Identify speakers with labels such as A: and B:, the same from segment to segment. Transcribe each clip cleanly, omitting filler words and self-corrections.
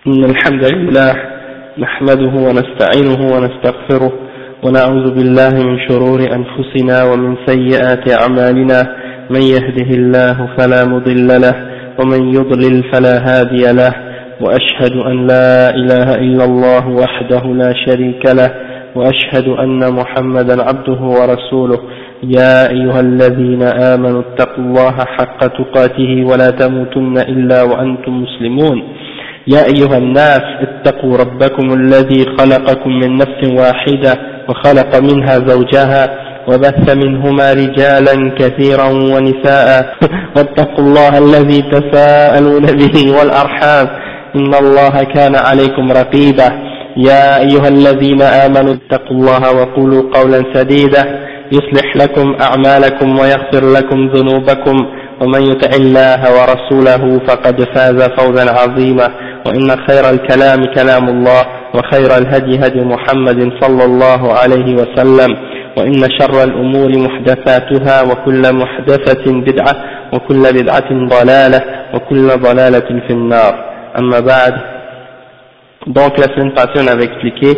A: إن الحمد لله نحمده ونستعينه ونستغفره ونعوذ بالله من شرور أنفسنا ومن سيئات أعمالنا من يهده الله فلا مضل له ومن يضلل فلا هادي له وأشهد أن لا إله إلا الله وحده لا شريك له وأشهد أن محمدا عبده ورسوله يا أيها الذين آمنوا اتقوا الله حق تقاته ولا تموتن إلا وأنتم مسلمون يا أيها الناس اتقوا ربكم الذي خلقكم من نفس واحدة وخلق منها زوجها وبث منهما رجالا كثيرا ونساء واتقوا الله الذي تساءلون به والأرحام إن الله كان عليكم رقيبا يا أيها الذين آمنوا اتقوا الله وقولوا قولا سديدا يصلح لكم أعمالكم ويغفر لكم ذنوبكم ومن يطع الله ورسوله فقد فاز فوزا عظيما وإن خير الكلام كلام الله وخير الهدي هدي محمد صلى الله عليه وسلم وإن شر الأمور محدثاتها وكل محدثة بدعة وكل بدعة ضلالة وكل ضلالة في النار أما بعد. Donc la semaine passée on avait expliqué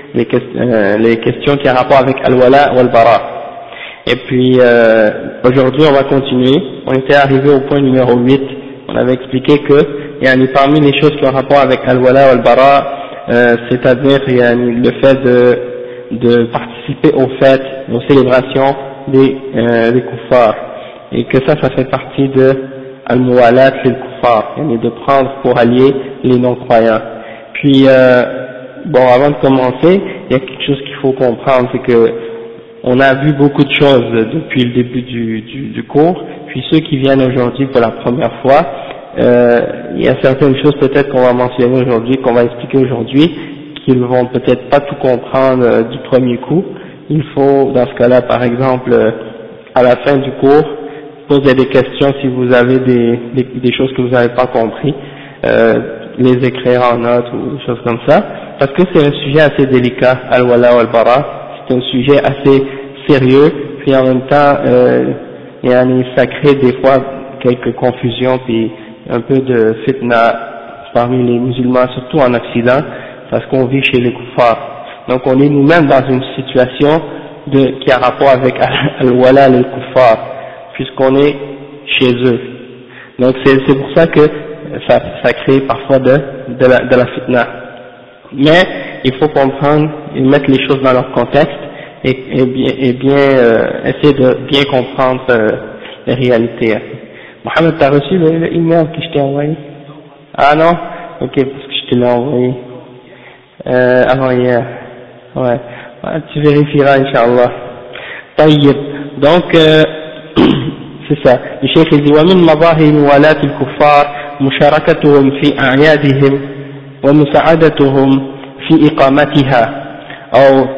A: les questions qui ont rapport avec Al-Wala ou Al-Bara. Et puis aujourd'hui on va continuer. On était arrivé au point numéro 8. On avait expliqué que parmi les choses qui ont rapport avec Al-Wala ou Al-Bara, c'est-à-dire le fait de participer aux fêtes, aux célébrations des kuffars, et que ça fait partie de Al-Muwalat lil-Kuffar, de prendre pour allier les non-croyants. Puis avant de commencer, il y a quelque chose qu'il faut comprendre, c'est que on a vu beaucoup de choses depuis le début du cours, puis ceux qui viennent aujourd'hui pour la première fois, il y a certaines choses peut-être qu'on va mentionner aujourd'hui, qu'on va expliquer aujourd'hui, qu'ils vont peut-être pas tout comprendre du premier coup. Il faut, dans ce cas-là, par exemple, à la fin du cours, poser des questions si vous avez des choses que vous n'avez pas compris, les écrire en notes ou des choses comme ça, parce que c'est un sujet assez délicat, Al-Wala ou Al-Bara, c'est un sujet assez sérieux, puis en même temps, ça crée des fois quelques confusions, puis un peu de fitna parmi les musulmans, surtout en Occident, parce qu'on vit chez les kuffars. Donc on est nous-mêmes dans une situation qui a rapport avec Al-Wala et al-Kuffar, puisqu'on est chez eux. Donc c'est pour ça que ça crée parfois de la fitna. Mais il faut comprendre et mettre les choses dans leur contexte et bien essayer de bien comprendre les réalités. Mohamed, t'as reçu le email que je t'ai envoyé? Ah non? Ok, parce que je te l'ai envoyé avant hier. Ouais, tu vérifieras, Inch'Allah. Taïb. Donc, c'est ça. Le cheikh il dit ومن مظاهر ولاة الكفار مشاركتهم في أعيادهم ومساعدتهم في إقامتها أو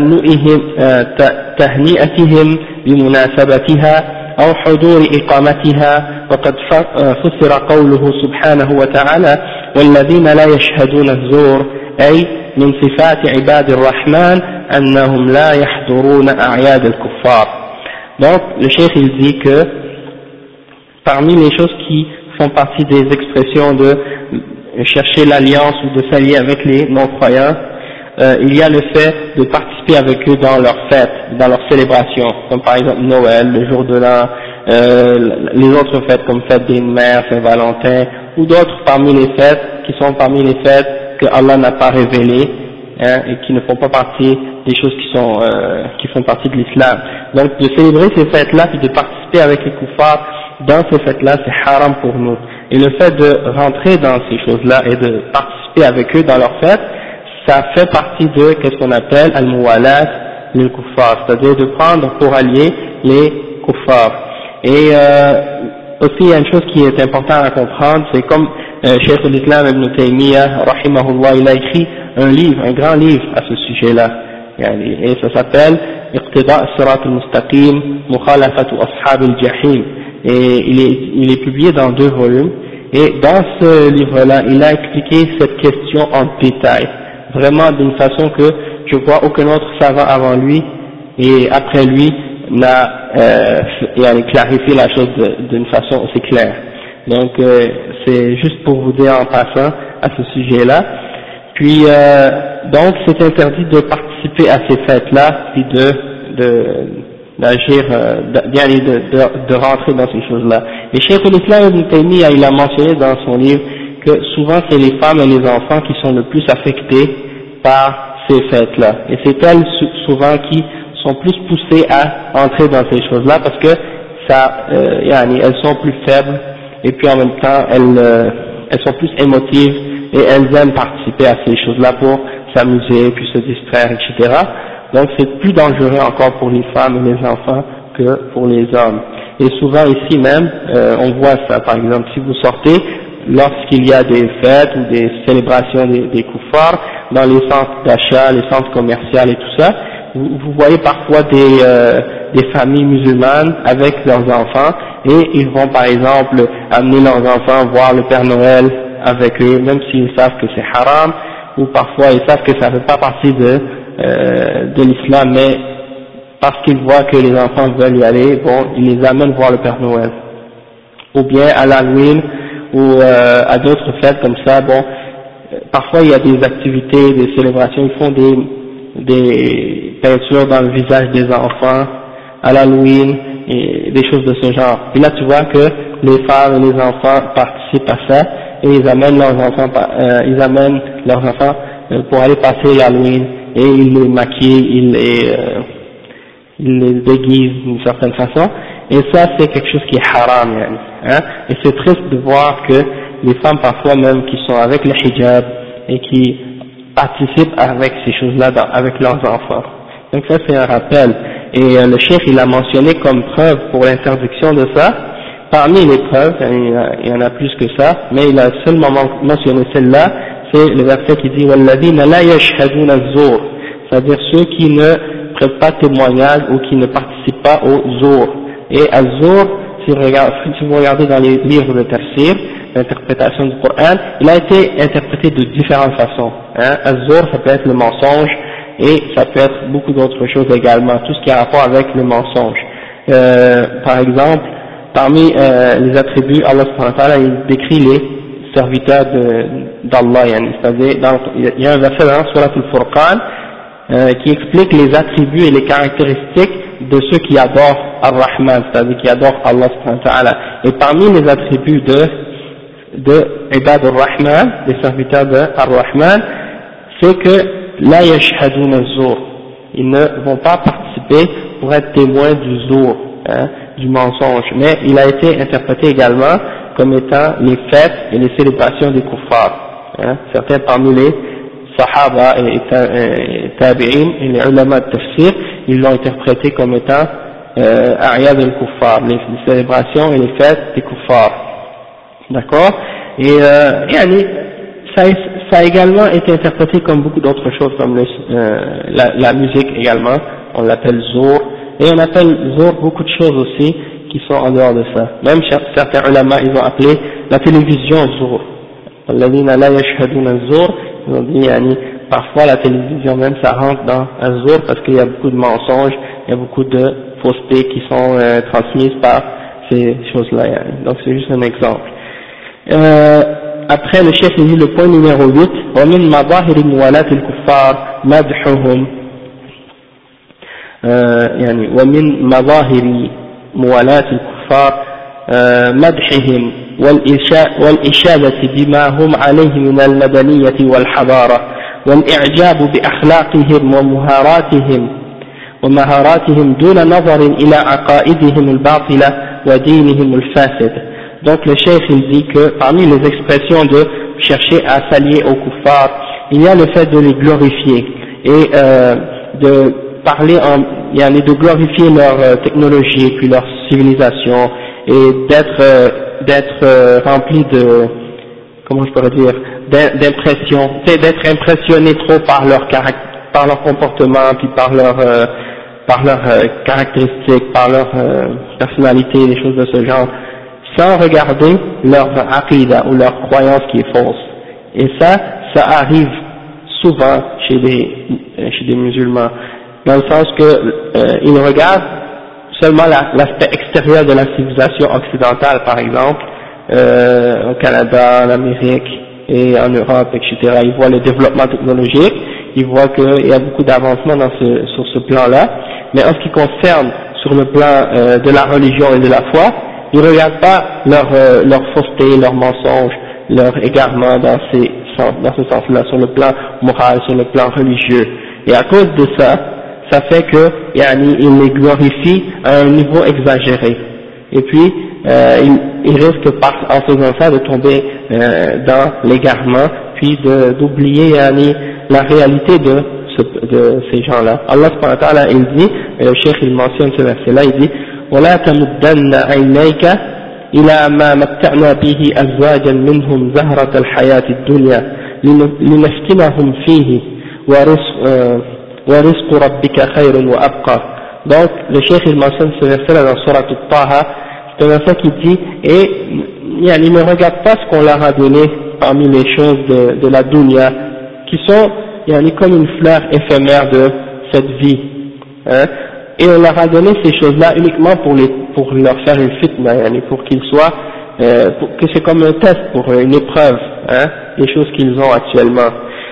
A: تهنئتهم بمناسبتها أو حضور إقامتها. وقد فسر قوله سبحانه وتعالى والذين لا يشهدون الزور أي من صفات عباد الرحمن أنهم لا يحضرون أعياد الكفار. Donc le cheikh il dit que parmi les choses qui font partie des expressions de chercher l'alliance ou de s'allier avec les non-croyants, il y a le fait de participer avec eux dans leurs fêtes, dans leurs célébrations, comme par exemple Noël, le jour de l'an, les autres fêtes comme fête des mères, Saint-Valentin, ou d'autres parmi les fêtes qui sont parmi les fêtes que Allah n'a pas révélées, et qui ne font pas partie des choses qui font partie de l'islam. Donc de célébrer ces fêtes-là et de participer avec les kuffars dans ces fêtes-là, c'est haram pour nous. Et le fait de rentrer dans ces choses-là et de participer avec eux dans leurs fêtes, ça fait partie de qu'est-ce qu'on appelle al-muwalat lil kuffar, c'est-à-dire de prendre pour allier les kuffars. Et aussi il y a une chose qui est importante à comprendre, c'est comme Cheikh al-Islam Ibn Taymiyyah rahimahullah, il a écrit un livre, un grand livre à ce sujet-là, et ça s'appelle Iqtida as-Sirat al-Mustaqim Mukhalafatu Ashab al-Jahim, et il est publié dans 2 volumes, et dans ce livre-là il a expliqué cette question en détail, vraiment d'une façon que je vois aucun autre savant avant lui et après lui n'a clarifié la chose d'une façon aussi claire. Donc c'est juste pour vous dire en passant à ce sujet-là. Puis donc c'est interdit de participer à ces fêtes-là, puis d'agir, de rentrer dans ces choses-là. Et Cheikh al-Islam Ibn Taymiyyah, il a mentionné dans son livre que souvent c'est les femmes et les enfants qui sont le plus affectés par ces fêtes-là. Et c'est elles souvent qui sont plus poussées à entrer dans ces choses-là parce que ça, elles sont plus faibles et puis en même temps elles sont plus émotives et elles aiment participer à ces choses-là pour s'amuser puis se distraire, etc. Donc c'est plus dangereux encore pour les femmes et les enfants que pour les hommes. Et souvent ici même, on voit ça, par exemple, si vous sortez, lorsqu'il y a des fêtes ou des célébrations des koufars, dans les centres d'achat, les centres commerciaux et tout ça, vous voyez parfois des familles musulmanes avec leurs enfants, et ils vont par exemple amener leurs enfants voir le Père Noël avec eux, même s'ils savent que c'est haram, ou parfois ils savent que ça ne fait pas partie de l'islam, mais parce qu'ils voient que les enfants veulent y aller, bon, ils les amènent voir le Père Noël. Ou bien à l'Halloween, ou à d'autres fêtes comme ça, bon, parfois il y a des activités, des célébrations, ils font des peintures dans le visage des enfants à l'Halloween, et des choses de ce genre. Et là tu vois que les femmes et les enfants participent à ça, et ils amènent leurs enfants pour aller passer l'Halloween, et ils les maquillent, ils les déguisent d'une certaine façon, et ça c'est quelque chose qui est haram, hein, et c'est triste de voir que les femmes parfois même qui sont avec le hijab et qui participent avec ces choses-là avec leurs enfants. Donc ça c'est un rappel, et le cheikh il a mentionné comme preuve pour l'interdiction de ça, parmi les preuves, il y en a plus que ça, mais il a seulement mentionné celle-là, c'est le verset qui dit وَالَّذِينَ لَا يَشْهَدُونَ الزُّورَ, c'est-à-dire ceux qui ne prêtent pas témoignage ou qui ne participent pas au zour. Et az-zour, si vous regardez dans les livres de tafsir, l'interprétation du Coran, il a été interprété de différentes façons. Az-zour, ça peut être le mensonge, et ça peut être beaucoup d'autres choses également, tout ce qui a rapport avec le mensonge. Par exemple, parmi les attributs, Allah subhanahu wa ta'ala, il décrit les serviteurs d'Allah, c'est-à-dire, il y a un verset dans Surat al-Furqan qui explique les attributs et les caractéristiques de ceux qui adorent Ar-Rahman, c'est-à-dire qui adorent Allah subhanahu wa ta'ala. Et parmi les attributs de Ibad Ar-Rahman, des serviteurs de Ar-Rahman, c'est que la yashhadun az-zur, ils ne vont pas participer pour être témoins du zour, du mensonge, mais il a été interprété également comme étant les fêtes et les célébrations des kuffars. Certains parmi les Sahaba et Tabi'in et les ulama de tafsir, ils l'ont interprété comme étant A'yad al-Kuffar, les célébrations et les fêtes des kuffars. D'accord? Et ça a également été interprété comme beaucoup d'autres choses, comme la musique également, on l'appelle Zour, et on appelle Zour beaucoup de choses aussi qui sont en dehors de ça. Même certains ulama, ils ont appelé la télévision Zour. الذين لا يشهدون الزور, ils ont dit, parfois la télévision même ça rentre dans Azur parce qu'il y a beaucoup de mensonges, il y a beaucoup de faussetés qui sont transmises par ces choses-là. Donc c'est juste un exemple. Après le chef il dit le point numéro 8, ومن مظاهر موالاة الكفار مدحهم, ومن مظاهر موالاة الكفار مدحهم والإشادة بما هم عليه من المدنية والحضارة والإعجاب بأخلاقهم ومهاراتهم دون نظر إلى عقائدهم الباطلة ودينهم الفاسد. Donc le chef il dit que parmi les expressions de chercher à s'allier aux kuffars, il y a le fait de les glorifier et de parler de glorifier leur technologie puis leur civilisation et d'être rempli de, comment je pourrais dire, d'impression, d'être impressionné trop par leur comportement puis par leurs caractéristiques, par leur personnalité, des choses de ce genre, sans regarder leur aqida ou leur croyance qui est fausse. Et ça arrive souvent chez des musulmans, dans le sens que ils regardent seulement l'aspect extérieur de la civilisation occidentale, par exemple, au Canada, en Amérique et en Europe, etc. Ils voient le développement technologique, ils voient qu'il y a beaucoup d'avancement sur ce plan-là, mais en ce qui concerne sur le plan de la religion et de la foi, ils ne regardent pas leur fausseté, leur mensonge, leur égarement dans ce sens-là, sur le plan moral, sur le plan religieux. Et à cause de ça, ça fait que ils les glorifient à un niveau exagéré. Et puis, ils risquent en faisant ça de tomber dans l'égarement, puis d'oublier la réalité de ces gens-là. Allah subhanahu wa ta'ala, il dit, le cheikh il mentionne ce verset-là, il dit وَلَا تَمُدَّنَّ عَيْنَيْكَ إِلَى مَا مَتَّعْنَا بِهِ أَزْوَاجًا مِّنْهُمْ زَهْرَةَ الْحَيَاةِ الدُّنْيا لِنَفْتِنَهُمْ فِيهِ وَرِزْقُ رَبِّكَ خَيْرٌ وَأَبْقَى. Donc le cheikh il mentionne ce verset-là dans Surat Al-Taha. C'est un verset qui dit ils ne regardent pas ce qu'on leur a donné parmi les choses de la dunya, qui sont comme une fleur éphémère de cette vie, hein, et on leur a donné ces choses-là uniquement pour leur faire une fitna, pour qu'ils soient, que c'est comme un test pour une épreuve, hein, les choses qu'ils ont actuellement.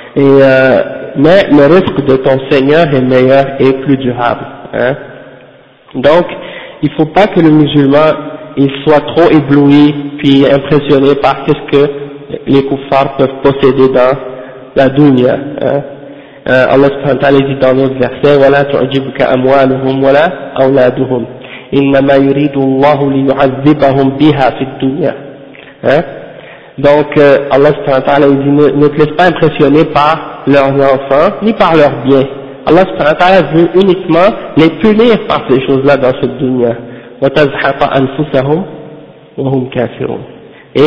A: Mais le risque de ton Seigneur est meilleur et plus durable, hein. Donc, il ne faut pas que le musulman il soit trop ébloui puis impressionné par ce que les kuffars peuvent posséder dans la dunya, hein. Allah subhanahu wa ta'ala dit dans notre verset وَلَا تُعْجِبْكَ أَمْوَالُهُمْ وَلَا أَوْلَادُهُم إِنَّمَا يُرِيدُ اللَّهُ لِيُعَذِّبَهُم بِهَا فِي الدُّنْيا, hein. Donc Allah subhanahu wa ta'ala dit ne te laisse pas impressionner par leurs enfants ni par leurs biens. Allah subhanahu wa ta'ala veut uniquement les punir par ces choses-là dans cette dunya. وَتَزْحَقَ أَنفُسَهُمْ وَهُمْ كَافِرُونَ, et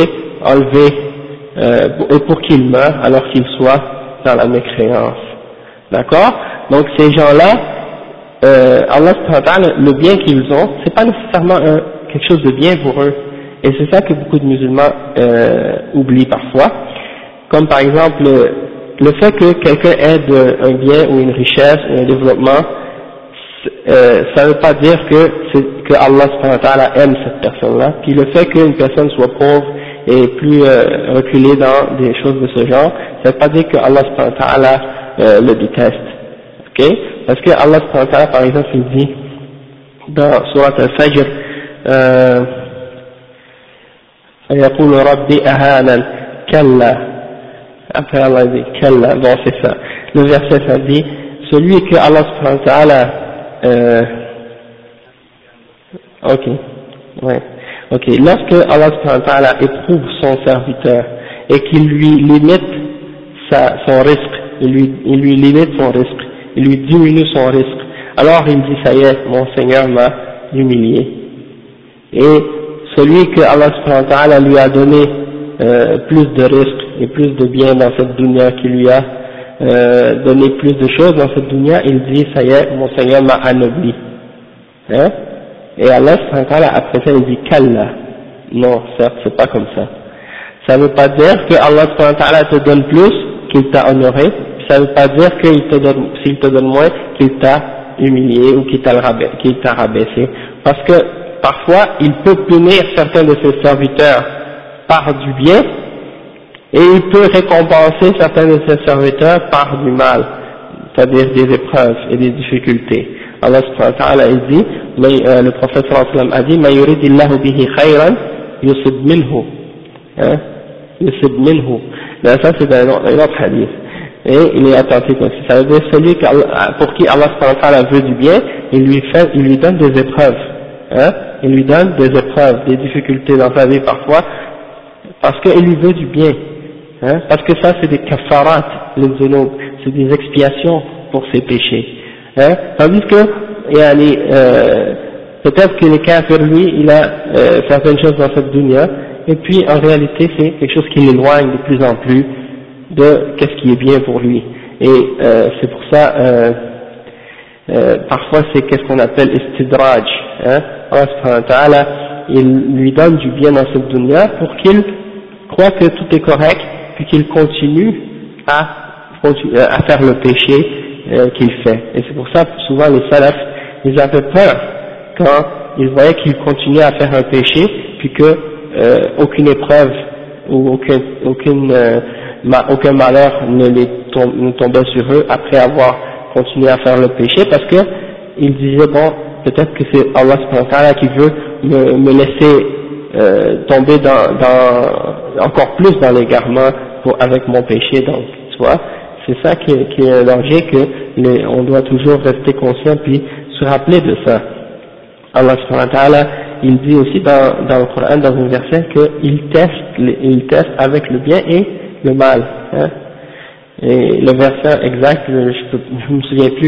A: enlever et pour qu'ils meurent alors qu'ils soient dans la mécréance. D'accord? Donc ces gens-là, Allah subhanahu wa ta'ala, le bien qu'ils ont, c'est pas nécessairement quelque chose de bien pour eux. Et c'est ça que beaucoup de musulmans oublient parfois. Comme par exemple, le fait que quelqu'un ait un bien ou une richesse ou un développement, ça ne veut pas dire que Allah subhanahu wa ta'ala aime cette personne-là. Puis le fait qu'une personne soit pauvre et plus reculée dans des choses de ce genre, ça ne veut pas dire que Allah subhanahu wa ta'ala le déteste. Ok? Parce que Allah subhanahu wa ta'ala, par exemple, il dit dans Surat Al-Fajr, فيقول ربي أهانا كلا. Après Allah dit كلا, bon c'est ça. Le verset ça dit, celui que Allah subhanahu wa ta'ala lorsque Allah subhanahu wa ta'ala éprouve son serviteur et qu'il lui limite son risque, il lui limite son risque, il lui diminue son risque, alors il dit ça y est, mon Seigneur m'a humilié. Et celui que Allah subhanahu wa ta'ala lui a donné plus de risques et plus de biens dans cette dunya, qui lui a donné plus de choses dans cette dunya, il dit ça y est, mon Seigneur m'a anobli, hein. Et Allah subhanahu wa ta'ala après ça il dit kalla, non certes c'est pas comme ça. Ça veut pas dire que Allah subhanahu wa ta'ala te donne plus qu'il t'a honoré, ça veut pas dire qu'il te donne, s'il te donne moins, qu'il t'a humilié ou qu'il t'a rabaissé, parce que parfois il peut punir certains de ses serviteurs par du bien et il peut récompenser certains de ses serviteurs par du mal, c'est-à-dire des épreuves et des difficultés. Allah subhanahu wa ta'ala il dit, le prophète sallallahu alayhi wa sallam a dit, مَا يُرِدِ اللَّهُ بِهِ خَيْرًا يُصِبْ مِنْهُ, hein, يُصِبْ مِنْهُ. Là, ça c'est un autre hadith, et il est authentique aussi. Ça veut dire celui pour qui Allah subhanahu wa ta'ala veut du bien, il lui donne des épreuves, hein, il lui donne des épreuves, des difficultés dans sa vie parfois, parce qu'il lui veut du bien, hein, parce que ça c'est des kafarat, les zunub, c'est des expiations pour ses péchés, hein, tandis que peut-être que le kafir lui il a certaines choses dans cette dunya, et puis en réalité c'est quelque chose qui l'éloigne de plus en plus de qu'est-ce qui est bien pour lui, et c'est pour ça parfois c'est qu'est-ce qu'on appelle istidraj, hein. Allah subhanahu wa ta'ala il lui donne du bien dans cette dunya pour qu'il croit que tout est correct, puis qu'il continue à faire le péché qu'il fait. Et c'est pour ça que souvent les salafs ils avaient peur quand ils voyaient qu'il continuait à faire un péché, puis que aucune épreuve ou aucun malheur ne tombait sur eux après avoir continué à faire le péché, parce que ils disaient bon, peut-être que c'est Allah subhanahu wa ta'ala qui veut me laisser tomber encore plus dans l'égarement avec mon péché. Donc tu vois, c'est ça qui est un danger, que on doit toujours rester conscient puis se rappeler de ça. Allah subhanahu wa ta'ala, il dit aussi dans le Coran, dans un verset, qu'il teste avec le bien et le mal. Hein. Et le verset exact, je me souviens plus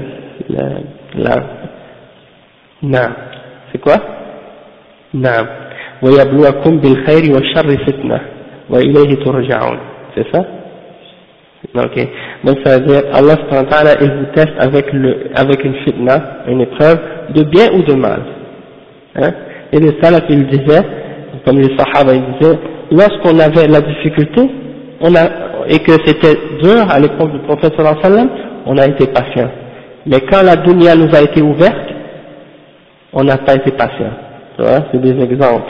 A: non. C'est quoi? Non. وَيَبْلُوَكُمْ بِالْخَيْرِ وَالشَّرِّ فِتْنَةً وَإِلَيْهِ تُرْجَعُونَ. C'est ça? Ok. Donc ça veut dire, Allah subhanahu wa ta'ala, il vous teste avec une fitna, une épreuve, de bien ou de mal. Hein? Et les salaf, ils disaient, comme les sahaba, ils disaient, lorsqu'on avait la difficulté, et que c'était dur à l'époque du prophète sallallahu alayhi wa sallam, on a été patient. Mais quand la dunya nous a été ouverte, on n'a pas été patient. Tu vois, c'est des exemples.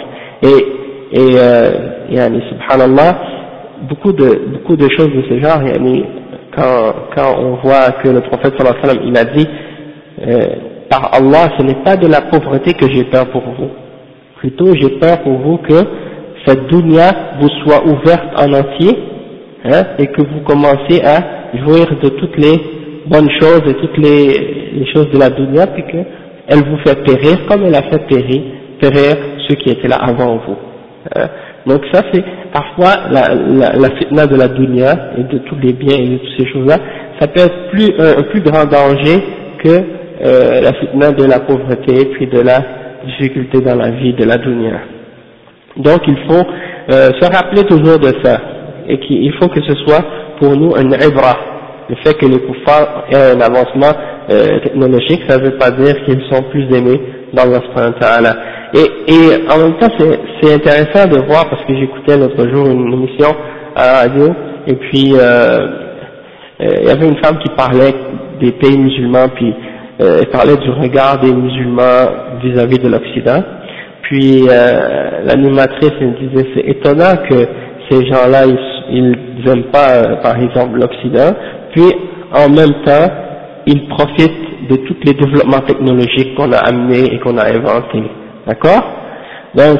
A: Yani, subhanallah, beaucoup de choses de ce genre, yani, quand on voit que le prophète sallallahu alayhi wa sallam, il a dit, par Allah, ce n'est pas de la pauvreté que j'ai peur pour vous. Plutôt, j'ai peur pour vous que cette dunya vous soit ouverte en entier, hein, et que vous commenciez à jouir de toutes les bonnes choses et toutes les choses de la dunya, puis qu'elle vous fait périr comme elle a fait périr ceux qui étaient là avant vous. Hein. Donc ça, c'est parfois la fitna de la dunya et de tous les biens et de toutes ces choses-là, ça peut être un plus grand danger que la fitna de la pauvreté puis de la difficulté dans la vie de la dunya. Donc il faut se rappeler toujours de ça, et qu'il faut que ce soit pour nous un ibra. Le fait que les kuffars aient un avancement technologique, ça ne veut pas dire qu'ils sont plus aimés d'Allah subhanahu wa ta'ala. Et en même temps, c'est intéressant de voir, parce que j'écoutais l'autre jour une émission à la radio, et puis il y avait une femme qui parlait des pays musulmans, puis elle parlait du regard des musulmans vis-à-vis de l'Occident. Puis l'animatrice elle disait, c'est étonnant que ces gens-là ils n'aiment pas par exemple l'Occident, puis en même temps ils profitent de tous les développements technologiques qu'on a amenés et qu'on a inventés. D'accord? Donc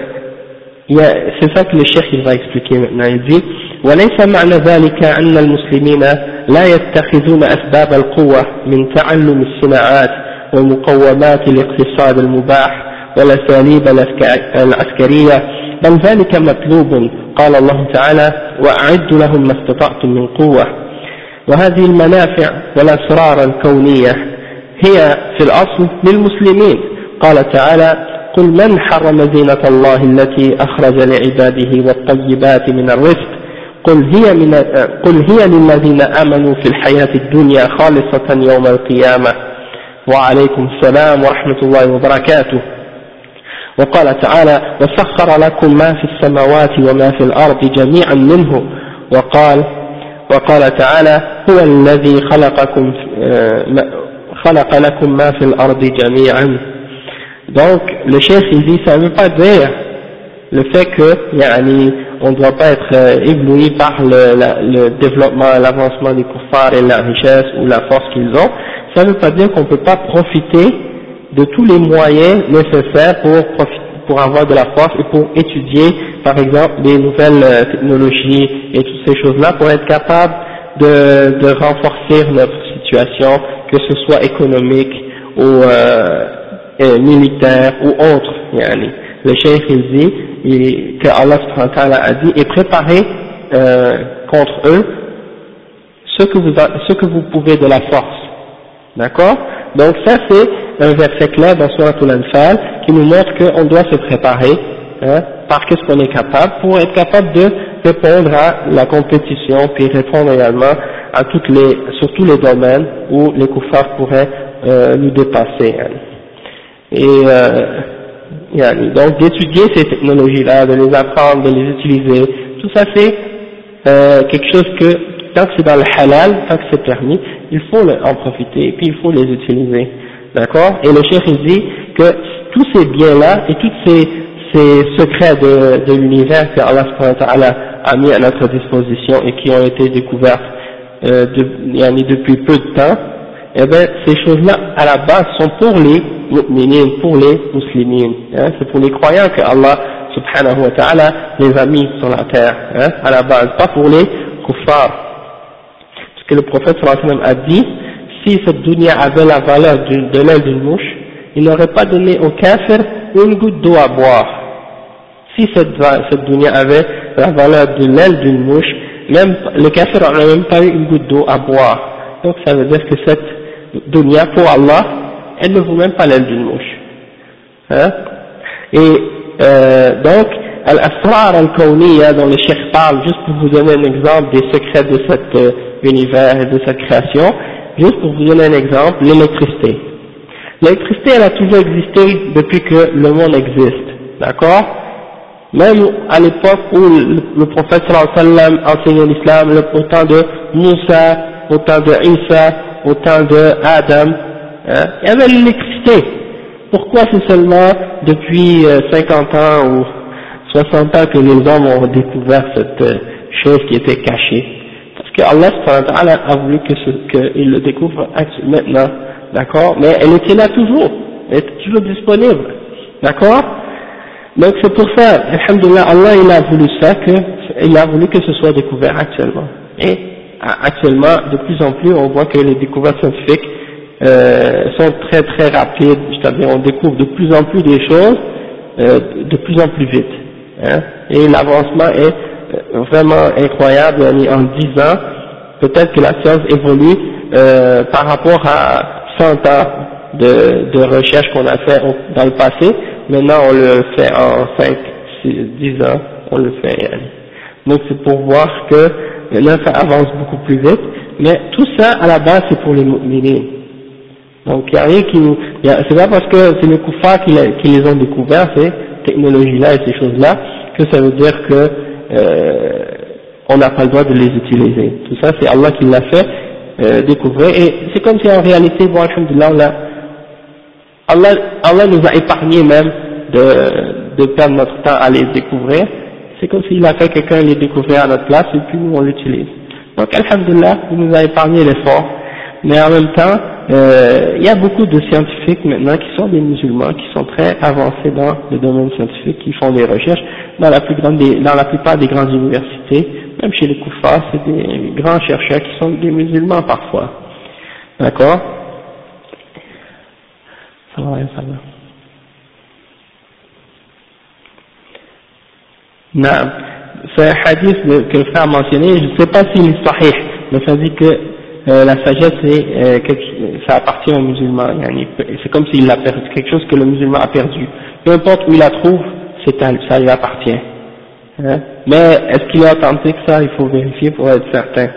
A: c'est ça que le cheikh il va expliquer maintenant. Il dit وليس معنى ذلك أن المسلمين لا يتخذون أسباب القوة من تعلم الصناعات ومقومات الاقتصاد المباح والأساليب العسكرية، بل ذلك مطلوب. قال الله تعالى وأعدوا لهم ما استطعتم من قوة. وهذه المنافع والأسرار الكونية هي في الأصل للمسلمين. قال تعالى قل من حرم زينة الله التي أخرج لعباده والطيبات من الرزق قل هي للذين آمنوا في الحياة الدنيا خالصة يوم القيامة وعليكم السلام ورحمة الله وبركاته. وقال تعالى وسخر لكم ما في السماوات وما في الأرض جميعا منه. وقال تعالى هو الذي خلق لكم ما في الأرض جميعا. Donc le chef il dit ça ne veut pas dire le fait que on ne doit pas être ébloui par le développement, l'avancement des kuffars et la richesse ou la force qu'ils ont. Ça ne veut pas dire qu'on ne peut pas profiter de tous les moyens nécessaires pour avoir de la force et pour étudier par exemple des nouvelles technologies et toutes ces choses-là pour être capable de renforcer notre situation, que ce soit économique ou militaire ou autre. Le cheikh il dit que Allah subhanahu wa ta'ala a dit et préparez contre eux ce que vous pouvez de la force. D'accord? Donc ça c'est un verset clair dans Surah Al-Anfal qui nous montre qu'on doit se préparer par qu'est-ce qu'on est capable pour être capable de répondre à la compétition puis répondre également à sur tous les domaines où les kuffars pourraient nous dépasser. Donc d'étudier ces technologies-là, de les apprendre, de les utiliser, tout ça c'est quelque chose que tant que c'est dans le halal, tant que c'est permis, il faut en profiter et puis il faut les utiliser, d'accord? Et le cheikh il dit que tous ces biens-là et toutes ces secrets de l'univers que Allah subhanahu wa ta'ala a mis à notre disposition et qui ont été découvertes depuis peu de temps, eh bien ces choses-là à la base sont pour les mu'minines, pour les muslimines, hein, c'est pour les croyants que Allah subhanahu wa ta'ala les a mis sur la terre, hein, à la base, pas pour les kuffars. Ce que le prophète sallallahu alayhi wa sallam a dit, si cette dunya avait la valeur de l'aile d'une mouche, il n'aurait pas donné au kafir une goutte d'eau à boire. Si cette dunya avait la valeur de l'aile d'une mouche, même le kafir n'aurait même pas eu une goutte d'eau à boire. Donc ça veut dire que cette dunya pour Allah, elle ne vaut même pas l'aile d'une mouche. Hein? Et donc, al-asrar al-kawniya dont le cheikh parle, juste pour vous donner un exemple des secrets de cet univers et de cette création, juste pour vous donner un exemple, l'électricité. L'électricité, elle a toujours existé depuis que le monde existe, d'accord? Même à l'époque où le prophète sallallahu alayhi wa sallam enseignait l'islam, au temps de Moussa, au temps de Isa, au temps de Adam, hein, il y avait l'électricité. Pourquoi c'est seulement depuis 50 ans ou 60 ans que les hommes ont découvert cette chose qui était cachée? Parce que Allah subhanahu wa ta'ala a voulu qu'ils le découvrent maintenant, d'accord? Mais elle était là toujours, elle était toujours disponible, d'accord? Donc c'est pour ça, alhamdoulilah, Allah il a voulu ça, il a voulu que ce soit découvert actuellement. Et actuellement, de plus en plus, on voit que les découvertes scientifiques sont très très rapides, c'est-à-dire on découvre de plus en plus des choses, de plus en plus vite. Hein, et l'avancement est vraiment incroyable. En 10 ans, peut-être que la science évolue par rapport à 100 ans de recherche qu'on a fait dans le passé. Maintenant on le fait en 10 ans, on le fait. Donc c'est pour voir que là ça avance beaucoup plus vite, mais tout ça à la base c'est pour les mu'minines. Donc il n'y a rien c'est pas parce que c'est les kuffars qui les ont découverts, ces technologies-là et ces choses-là, que ça veut dire que on n'a pas le droit de les utiliser. Tout ça c'est Allah qui l'a fait découvrir, et c'est comme si en réalité, bon, alhamdoulilah, Allah nous a épargné même de perdre notre temps à les découvrir. C'est comme s'il a fait quelqu'un les découvrir à notre place et puis nous on l'utilise. Donc alhamdoulilah, il nous a épargné l'effort. Mais en même temps, il y a beaucoup de scientifiques maintenant qui sont des musulmans, qui sont très avancés dans le domaine scientifique, qui font des recherches dans la plupart des grandes universités, même chez les koufars, c'est des grands chercheurs qui sont des musulmans parfois. D'accord? Non, c'est un hadith que le frère a mentionné, je ne sais pas s'il est sahih, mais ça dit que la sagesse ça appartient aux musulmans, c'est comme s'il a perdu, quelque chose que le musulman a perdu. Peu importe où il la trouve, ça lui appartient. Hein? Mais est-ce qu'il est authentique, ça il faut vérifier pour être certain.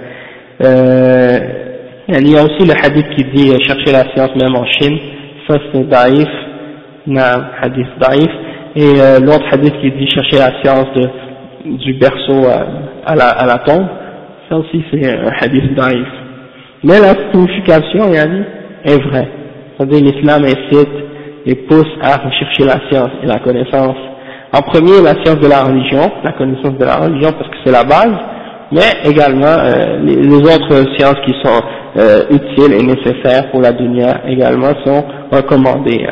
A: Il y a aussi le hadith qui dit chercher la science même en Chine, ça c'est daïf, hadith daïf, et l'autre hadith qui dit chercher la science du berceau à la tombe, ça aussi c'est un hadith daïf. Mais la signification est vraie. C'est-à-dire l'islam incite et pousse à rechercher la science et la connaissance. En premier, la science de la religion, la connaissance de la religion parce que c'est la base, mais également les autres sciences qui sont utiles et nécessaires pour la dunya également sont recommandées.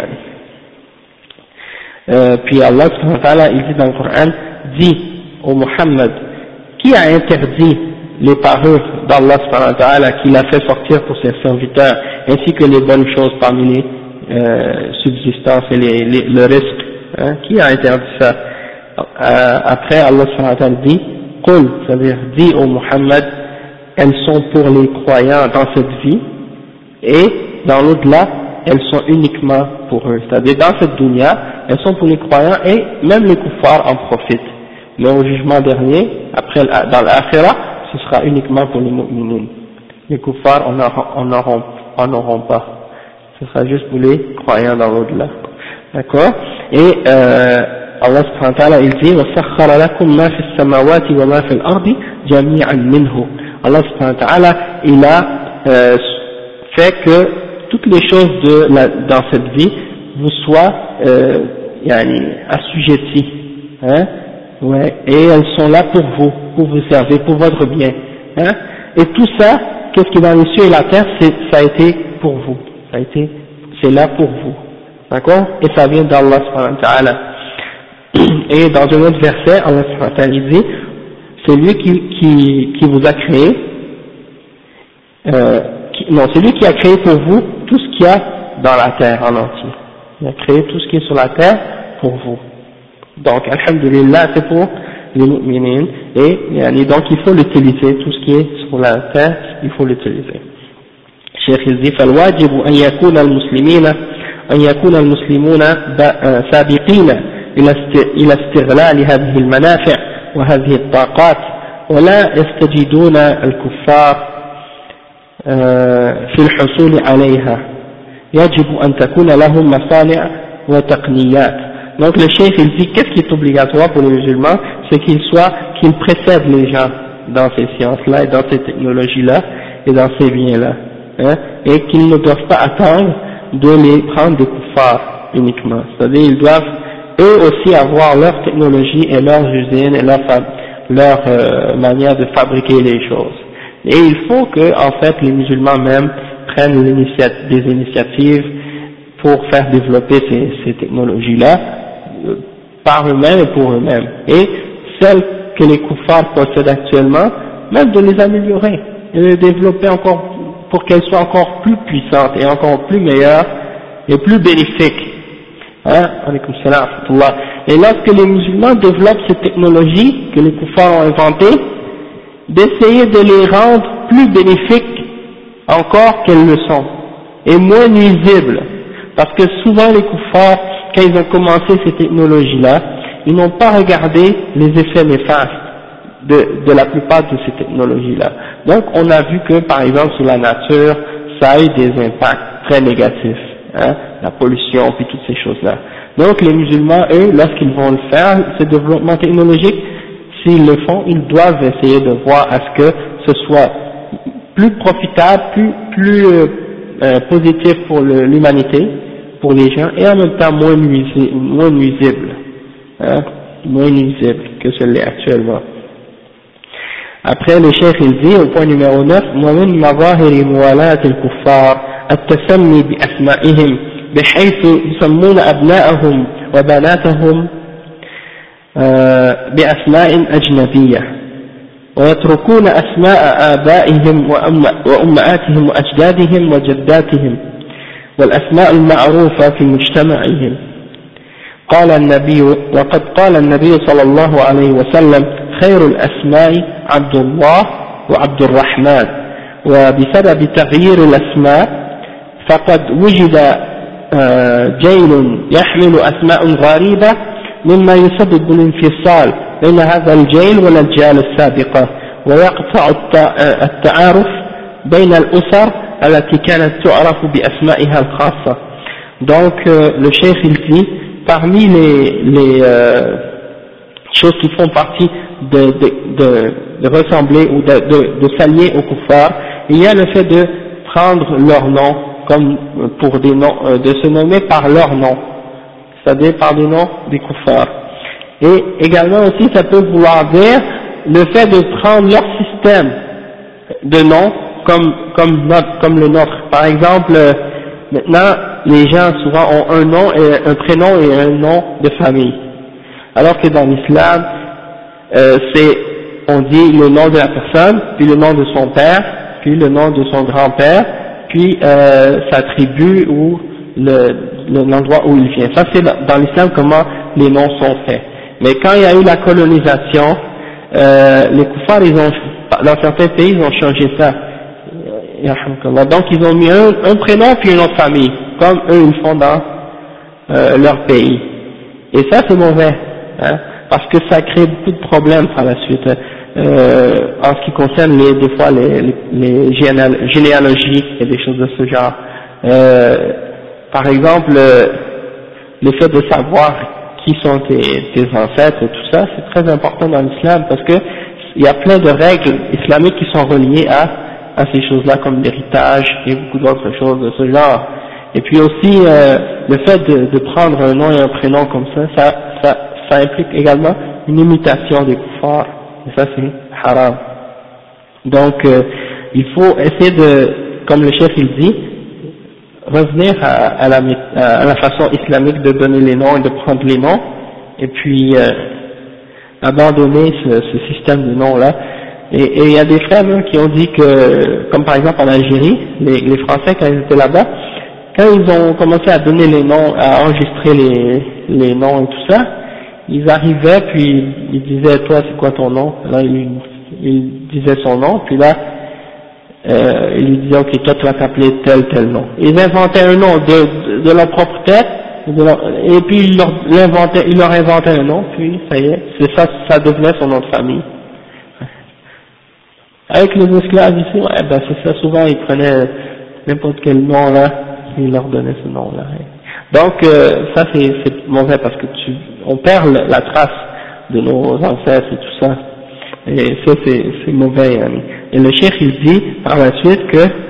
A: Puis Allah subhanahu wa ta'ala, il dit dans le Coran, dit au Muhammad, qui a interdit les parures d'Allah subhanahu wa ta'ala qu'il a fait sortir pour ses serviteurs, ainsi que les bonnes choses parmi les subsistances et le risque, hein, qui a interdit ça? Après Allah subhanahu wa ta'ala dit Qul, c'est-à-dire dit au Muhammad, elles sont pour les croyants dans cette vie, et dans l'au-delà elles sont uniquement pour eux, c'est-à-dire dans cette dunya elles sont pour les croyants et même les kuffars en profitent, mais au jugement dernier, après dans l'akhirah, ce sera uniquement pour les mu'minines. Les kuffars en auront pas, ce sera juste pour les croyants dans l'au-delà. D'accord? Et Allah subhanahu wa ta'ala il dit وَسَخَّرَ لَكُم مَا فِي السَّمَاوَاتِ وَمَا فِي الْأَرْضِ جَمِيعًا مِنْهُ. Allah subhanahu wa ta'ala il a fait que toutes les choses dans cette vie vous soient assujetties, hein, ouais, et elles sont là pour vous servir, pour votre bien, hein, et tout ça, qu'est-ce qui est dans les cieux et la terre, ça a été pour vous, c'est là pour vous, d'accord, et ça vient d'Allah subhanahu wa ta'ala. Et dans un autre verset, Allah subhanahu wa ta'ala dit, c'est lui qui vous a créé, c'est lui qui a créé pour vous tout ce qu'il y a dans la terre en entier. Il a créé tout ce qui est sur la terre pour vous. Donc, alhamdulillah, c'est pour les mu'minines, et donc il faut l'utiliser, tout ce qui est sur la terre, il faut l'utiliser. Cheikh il dit, فالواجب أن يكون المسلمون سابقين إلى استغلال هذه المنافع وهذه الطاقات ولا يستجدون الكفار في الحصول عليها يجب أن تكون لهم مصانع وتقنيات. Donc le cheikh il dit qu'est-ce qui est obligatoire pour les musulmans, c'est qu'ils précèdent les gens dans ces sciences-là et dans ces technologies-là et dans ces biens-là, hein, et qu'ils ne doivent pas attendre de les prendre des kuffars uniquement, c'est-à-dire ils doivent eux aussi avoir leur technologie et leurs usines et leur manière de fabriquer les choses. Et il faut que, en fait, les musulmans même prennent des initiatives pour faire développer ces technologies-là par eux-mêmes et pour eux-mêmes. Et celles que les kuffars possèdent actuellement, même de les améliorer et de les développer encore pour qu'elles soient encore plus puissantes et encore plus meilleures et plus bénéfiques. Hein? Et lorsque les musulmans développent ces technologies que les kuffars ont inventées, d'essayer de les rendre plus bénéfiques encore qu'elles le sont, et moins nuisibles, parce que souvent les kuffars, quand ils ont commencé ces technologies-là, ils n'ont pas regardé les effets néfastes de la plupart de ces technologies-là. Donc on a vu que par exemple sur la nature, ça a eu des impacts très négatifs, hein, la pollution puis toutes ces choses-là. Donc les musulmans, eux, lorsqu'ils vont le faire, ce développement technologique, s'ils le font, ils doivent essayer de voir à ce que ce soit plus profitable, plus positif pour l'humanité, pour les gens, et en même temps moins nuisible, hein, moins nuisible que ce l'est actuellement. Après le cheikh il dit au point numéro 9, ومن مظاهر موالاة الكفار التسمي بأسمائهم بحيث يسمون أبناءهم وبناتهم بأسماء أجنبية ويتركون أسماء آبائهم وأمهاتهم وأجدادهم وجداتهم والأسماء المعروفة في مجتمعهم. وقد قال النبي صلى الله عليه وسلم خير الأسماء عبد الله وعبد الرحمن، وبسبب تغيير الأسماء فقد وجد جيل يحمل أسماء غريبة مما يسبب الانفصال بين هذا الجيل والأجيال السابقة ويقطع التعارف بين الأسر التي كانت تعرف بأسمائها الخاصة. Donc le cheikh il dit parmi les choses qui font partie de ressembler ou de s'allier aux kuffars, il y a le fait de prendre leur nom comme pour des noms, de se nommer par leur nom, c'est-à-dire par des noms des kuffars. Et également aussi ça peut vouloir dire le fait de prendre leur système de noms comme le nôtre. Par exemple, maintenant les gens souvent ont un nom et un prénom et un nom de famille, alors que dans l'islam on dit le nom de la personne, puis le nom de son père, puis le nom de son grand-père, puis sa tribu ou l'endroit où il vient. Ça c'est dans l'islam comment les noms sont faits. Mais quand il y a eu la colonisation, les kuffars dans certains pays ils ont changé ça. Donc ils ont mis un prénom puis une autre famille, comme eux ils font dans leur pays. Et ça c'est mauvais, hein, parce que ça crée beaucoup de problèmes par la suite, en ce qui concerne des fois les généalogies et des choses de ce genre. Par exemple, le fait de savoir qui sont tes ancêtres et tout ça, c'est très important dans l'islam, parce que il y a plein de règles islamiques qui sont reliées à ces choses-là, comme l'héritage et beaucoup d'autres choses de ce genre. Et puis aussi, le fait de prendre un nom et un prénom comme ça implique également une imitation des kuffars, et ça c'est haram. Donc, il faut essayer de, comme le chef il dit, revenir à la façon islamique de donner les noms et de prendre les noms, et puis abandonner ce système de noms-là. Et il y a des frères même qui ont dit que, comme par exemple en Algérie, les Français quand ils étaient là-bas, quand ils ont commencé à donner les noms, à enregistrer les noms et tout ça, ils arrivaient puis ils disaient toi c'est quoi ton nom? Là il disait son nom, puis là ils lui disaient ok toi tu vas t'appeler tel nom. Ils inventaient un nom de leur propre tête, et puis ils leur inventaient un nom, puis ça y est, c'est ça, ça devenait son nom de famille. Avec les esclaves ici, ouais, ben c'est ça, souvent ils prenaient n'importe quel nom là, ils leur donnaient ce nom là. Donc ça c'est mauvais parce que on perd la trace de nos ancêtres et tout ça. Et ça c'est mauvais. Yani. Et le cheikh il dit par la suite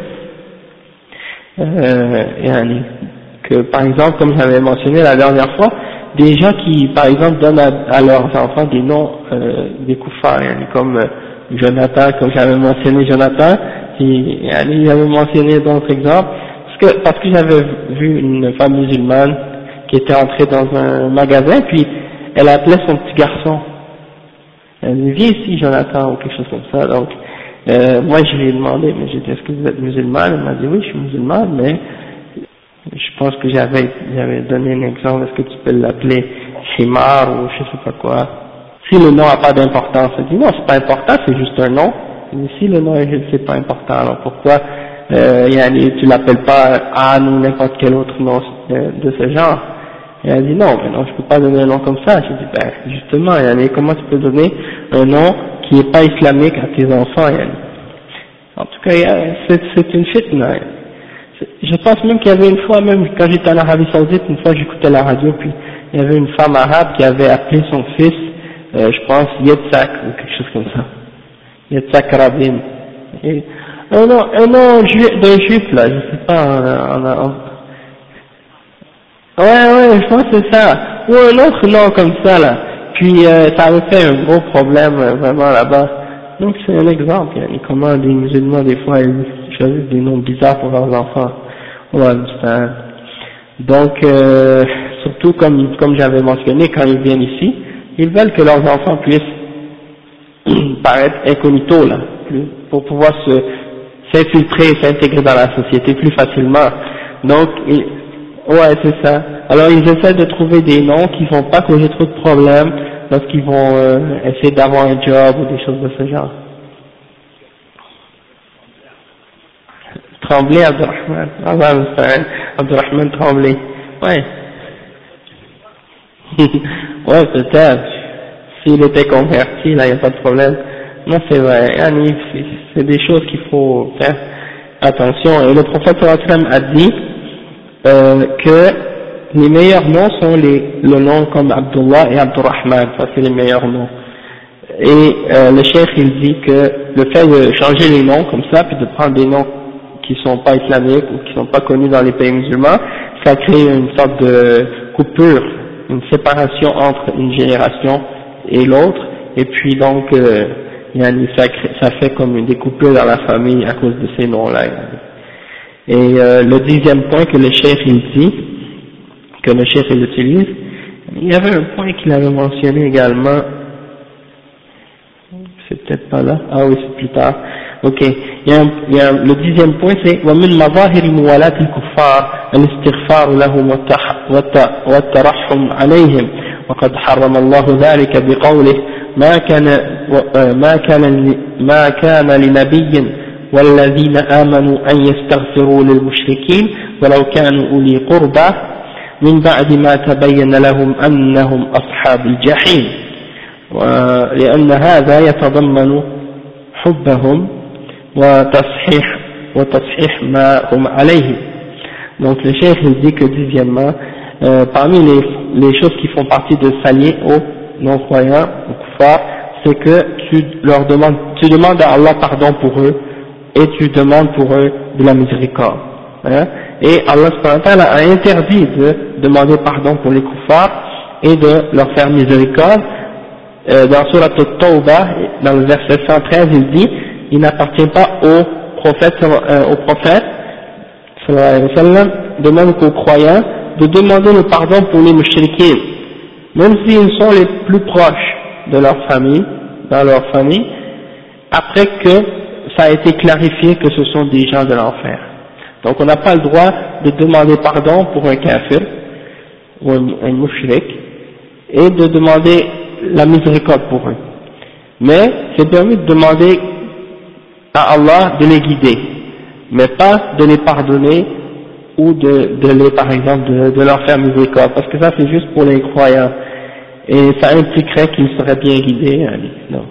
A: que par exemple, comme j'avais mentionné la dernière fois, des gens qui par exemple donnent à leurs enfants des noms des kuffars, comme Jonathan, comme j'avais mentionné Jonathan, j'avais mentionné d'autres exemples, parce que j'avais vu une femme musulmane qui était entrée dans un magasin, puis elle appelait son petit garçon. Elle dit viens ici Jonathan ou quelque chose comme ça. Donc moi je lui ai demandé, mais j'ai dit est-ce que vous êtes musulmane? Elle m'a dit oui je suis musulmane, mais je pense que j'avais donné un exemple, est-ce que tu peux l'appeler Himar ou je sais pas quoi. Si le nom n'a pas d'importance, elle dit non c'est pas important, c'est juste un nom. Mais si le nom c'est pas important, alors pourquoi tu l'appelles pas Anne ou n'importe quel autre nom de ce genre? Et elle dit non, mais non, je peux pas donner un nom comme ça. Je dis ben justement, comment tu peux donner un nom qui n'est pas islamique à tes enfants? En tout cas, c'est une fitna. Je pense même qu'il y avait une fois, même quand j'étais en Arabie Saoudite, une fois j'écoutais la radio, puis il y avait une femme arabe qui avait appelé son fils, je pense Yitzhak ou quelque chose comme ça. Yitzhak Rabin. Et un nom d'un juif là, je sais pas, ouais, je pense que c'est ça. Ou un autre nom comme ça là. Puis ça avait fait un gros problème vraiment là-bas. Donc c'est un exemple. Comment des musulmans des fois ils choisissent des noms bizarres pour leurs enfants. Ouais, ça. Donc surtout comme j'avais mentionné, quand ils viennent ici, ils veulent que leurs enfants puissent paraître incognito là, pour pouvoir s'infiltrer et s'intégrer dans la société plus facilement. Donc ouais, c'est ça. Alors ils essaient de trouver des noms qui vont pas causer trop de problèmes lorsqu'ils vont essayer d'avoir un job ou des choses de ce genre. Tremblay Abdurrahman. Abdurrahman Tremblay. Ouais. Ouais, peut-être. S'il était converti, là, il n'y a pas de problème. Non, c'est vrai. C'est des choses qu'il faut faire attention. Et le prophète sallallahu alayhi wa sallam a dit que les meilleurs noms sont le nom comme Abdullah et Abdurrahman, ça c'est les meilleurs noms. Et le cheikh il dit que le fait de changer les noms comme ça, puis de prendre des noms qui sont pas islamiques ou qui sont pas connus dans les pays musulmans, ça crée une sorte de coupure, une séparation entre une génération et l'autre, et puis donc ça fait comme des coupures dans la famille à cause de ces noms-là. Et le 10e point que le cheikh il dit, que le cheikh il utilise, il y avait un point qu'il avait mentionné également, c'est peut-être pas là, ah oui c'est plus tard, ok, le 10e point c'est ومن مظاهر موالاة الكفار الاستغفار لهم والترحم عليهم وقد حرم الله ذلك بقوله ما كان لنبي والذين آمنوا أن يستغفروا للمشركين ولو كانوا أولي قربى من بعد ما تبين لهم أنهم أصحاب الجحيم لأن هذا يتضمن حبهم وتصحيح ما هم عليه. Donc le cheikh il dit que dixièmement, parmi les choses qui font partie de s'allier aux non-croyants, aux kuffars, c'est que tu demandes à Allah pardon pour eux et tu demandes pour eux de la miséricorde. hein, et Allah subhanahu wa ta'ala a interdit de demander pardon pour les kuffars et de leur faire miséricorde. Dans Surat At-Tawbah, dans le verset 113, il dit, il n'appartient pas aux prophètes sallallahu alayhi wa sallam, de même qu'aux croyants, de demander le pardon pour les mushrikins, même s'ils sont les plus proches de leur famille, dans leur famille, après que ça a été clarifié que ce sont des gens de l'enfer. Donc on n'a pas le droit de demander pardon pour un kafir ou un mushrik et de demander la miséricorde pour eux. Mais c'est permis de demander à Allah de les guider, mais pas de les pardonner ou de les, par exemple, de leur faire miséricorde, parce que ça c'est juste pour les croyants et ça impliquerait qu'ils seraient bien guidés. Non.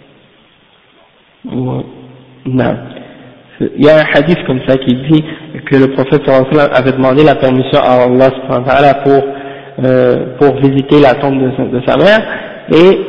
A: Non. Il y a un hadith comme ça qui dit que le prophète sallallahu alayhi wa sallam avait demandé la permission à Allah subhanahu wa ta'ala pour visiter la tombe de sa mère, et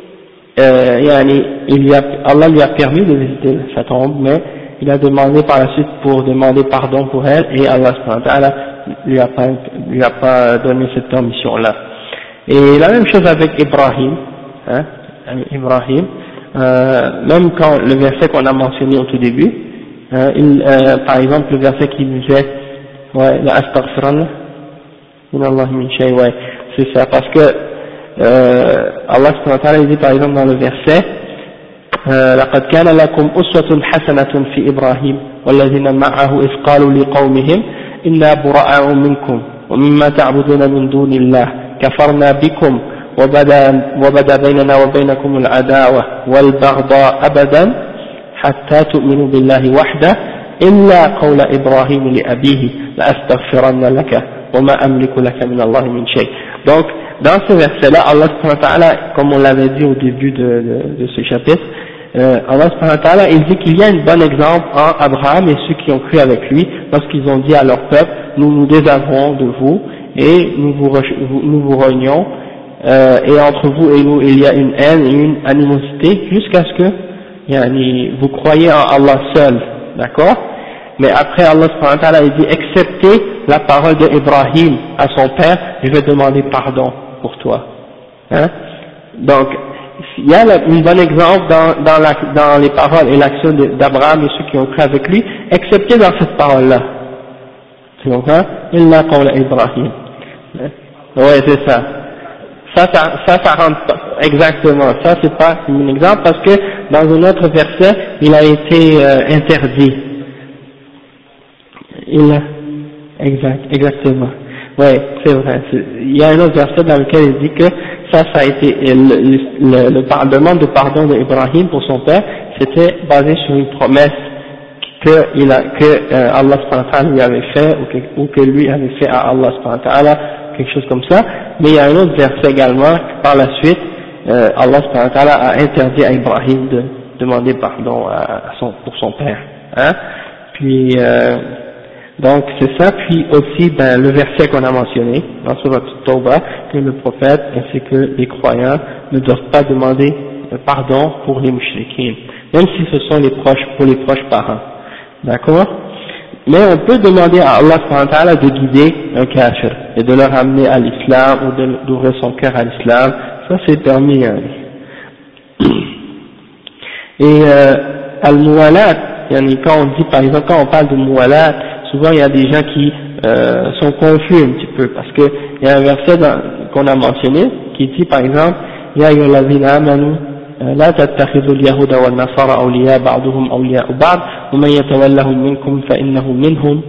A: Allah lui a permis de visiter sa tombe, mais il a demandé par la suite pour demander pardon pour elle, et Allah subhanahu wa ta'ala lui a pas donné cette permission-là. Et la même chose avec Ibrahim, hein, Ibrahim, même quand le verset qu'on a mentionné au tout début, par exemple le verset qui disait, ouais, la astaghfiranna min Allah min shay, ouais, c'est ça, parce que Allah subhanahu wa ta'ala dit par exemple dans le verset, لقد كان لكم أسوة حسنة في إبراهيم والذين معه إذ قالوا لقومهم إنا براء منكم ومما تعبدون من دون الله كفرنا بكم وبدا بيننا وبينكم العداوة والبغضاء أبدا حتى تؤمنوا بالله وحده إلا قول إبراهيم لأبيه لأستغفرن لك وما أملك لك من الله من شيء. Donc dans ce verset-là, Allah subhanahu wa ta'ala, comme on l'avait dit au début de ce chapitre, Allah subhanahu wa ta'ala, il dit qu'il y a un bon exemple en Abraham et ceux qui ont cru avec lui, lorsqu'ils ont dit à leur peuple, nous nous désavouons de vous et nous vous renions, et entre vous et nous il y a une haine et une animosité jusqu'à ce que vous croyez en Allah seul, d'accord? Mais après Allah subhanahu wa ta'ala il dit excepté la parole d'Ibrahim à son père, je vais demander pardon pour toi, hein? Donc il y a un bon exemple dans les paroles et l'action d'Abraham et ceux qui ont cru avec lui, excepté dans cette parole-là. Tu comprends? Illa qawla Ibrahim. Ouais, c'est ça. Ça rentre pas. Exactement. Ça, c'est pas un exemple parce que dans un autre verset, il a été interdit. Exactement. Ouais, c'est vrai. Il y a un autre verset dans lequel il dit que ça a été le demande de pardon d'Ibrahim pour son père, c'était basé sur une promesse que Allah subhanahu wa ta'ala lui avait fait ou que lui avait fait à Allah subhanahu wa ta'ala, quelque chose comme ça. Mais il y a un autre verset également, par la suite, Allah subhanahu wa ta'ala a interdit à Ibrahim de demander pardon pour son père. Hein? Puis donc c'est ça, puis aussi le verset qu'on a mentionné dans Surat At-Tawbah, que le prophète ainsi que les croyants ne doivent pas demander pardon pour les mushrikines, même si ce sont pour les proches parents, d'accord? Mais on peut demander à Allah subhanahu wa ta'ala de guider un kafir et de le ramener à l'islam ou d'ouvrir son cœur à l'islam, ça c'est permis. Hein. Et al-muwalat, quand on dit par exemple, quand on parle de muwalat, souvent il y a des gens qui sont confus un petit peu, parce que il y a un verset qu'on a mentionné qui dit par exemple Ya ayyuhallazina amanu la tattakhidhu al-yahuda wan-nasara awliya ba'duhum awliya'u ba'd wa man yatawallahum minkum fa innahu minhum.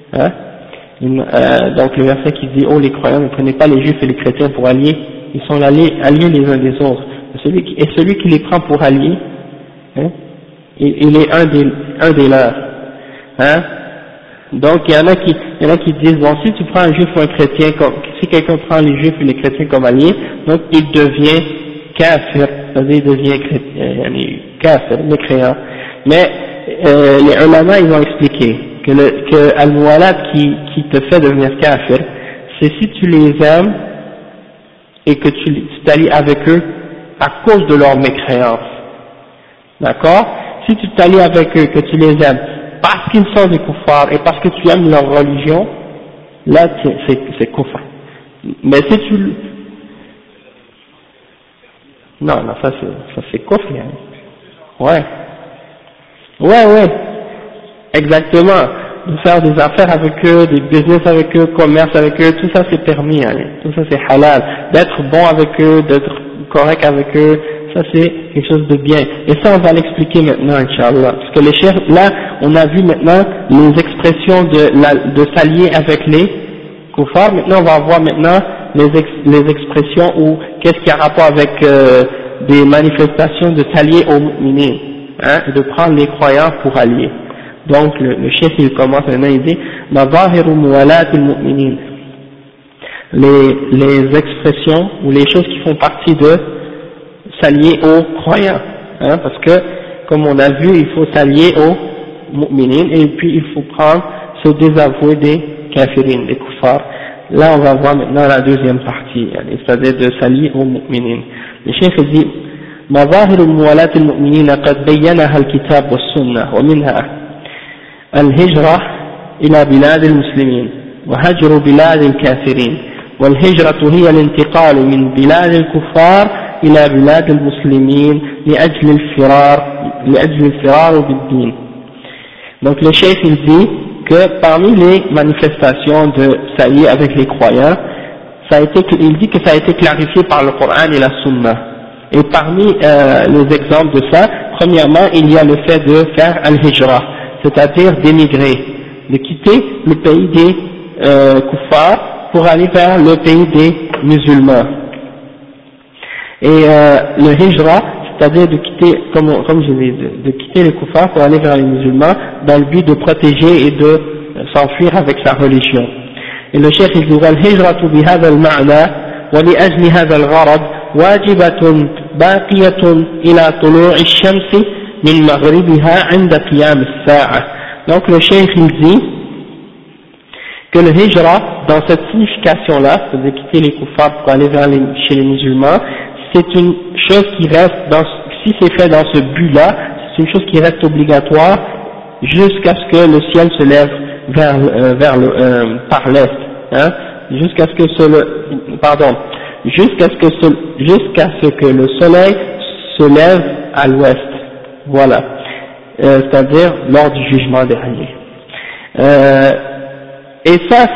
A: Donc le verset qui dit oh les croyants, ne prenez pas les juifs et les chrétiens pour alliés, ils sont alliés les uns des autres, et celui qui les prend pour alliés, hein, il est un des leurs, hein. Donc il y en a qui disent bon, si tu prends un juif ou un chrétien, si quelqu'un prend les juifs et les chrétiens comme alliés, donc il devient kafir, c'est-à-dire il devient kafir, mécréant. Mais les ulama ils ont expliqué que al-muwalat qui te fait devenir kafir, c'est si tu les aimes et que tu t'allies avec eux à cause de leur mécréance, d'accord? Si tu t'allies avec eux, que tu les aimes parce qu'ils sont des kuffars et parce que tu aimes leur religion, là c'est kufr. Mais si tu... Non, ça c'est kufr, hein. Ouais, exactement. De faire des affaires avec eux, des business avec eux, commerce avec eux, tout ça c'est permis, hein. Tout ça c'est halal. D'être bon avec eux, d'être correct avec eux, ça c'est quelque chose de bien. Et ça on va l'expliquer maintenant, Inch'Allah. Parce que les chefs, là, on a vu maintenant les expressions de s'allier avec les kuffars. Maintenant on va voir maintenant les expressions où qu'est-ce qui a rapport avec des manifestations de s'allier aux mu'minins, hein, de prendre les croyants pour allier. Donc le chef il commence maintenant, il dit Mazahiru muwalat al-mu'minin, les expressions ou les choses qui font partie de s'allier aux croyants, hein, parce que comme on a vu, il faut s'allier aux mu'minin et puis il faut se désavouer des kafirin, des kuffars. Là on va voir maintenant la deuxième partie, c'est-à-dire de s'allier aux mu'minin. Le chef dit مظاهر موالاة المؤمنين قد بينها الكتاب والسنة ومنها الهجرة إلى بلاد المسلمين وهجر بلاد الكافرين، والهجرة هي الانتقال من بلاد الكفار إلى بلاد المسلمين لأجل الفرار بالدين. Donc le cheikh il dit que parmi les manifestations de s'allier avec les croyants, il dit que ça a été clarifié par le Coran et la Sunna. Et parmi les exemples de ça, premièrement il y a le fait de faire al-hijra, c'est-à-dire d'émigrer, de quitter le pays des kuffars pour aller vers le pays des musulmans. Et le hijra, c'est-à-dire de quitter, comme je l'ai dit, de quitter les kuffars pour aller vers les musulmans dans le but de protéger et de s'enfuir avec sa religion. Et le cheikh il dit al-hijratu bihadha al-ma'na wa li ajli hadha al-gharad واجبة باقية إلى طلوع الشمس من مغربها عند قيام الساعة. Donc le cheikh il dit que le hijra, dans cette signification-là, c'est-à-dire quitter les kuffars pour aller chez les musulmans, c'est une chose qui reste, si c'est fait dans ce but-là, c'est une chose qui reste obligatoire jusqu'à ce que le ciel se lève par l'est, hein, jusqu'à ce que le soleil se lève à l'ouest, voilà, c'est-à-dire lors du jugement dernier. Et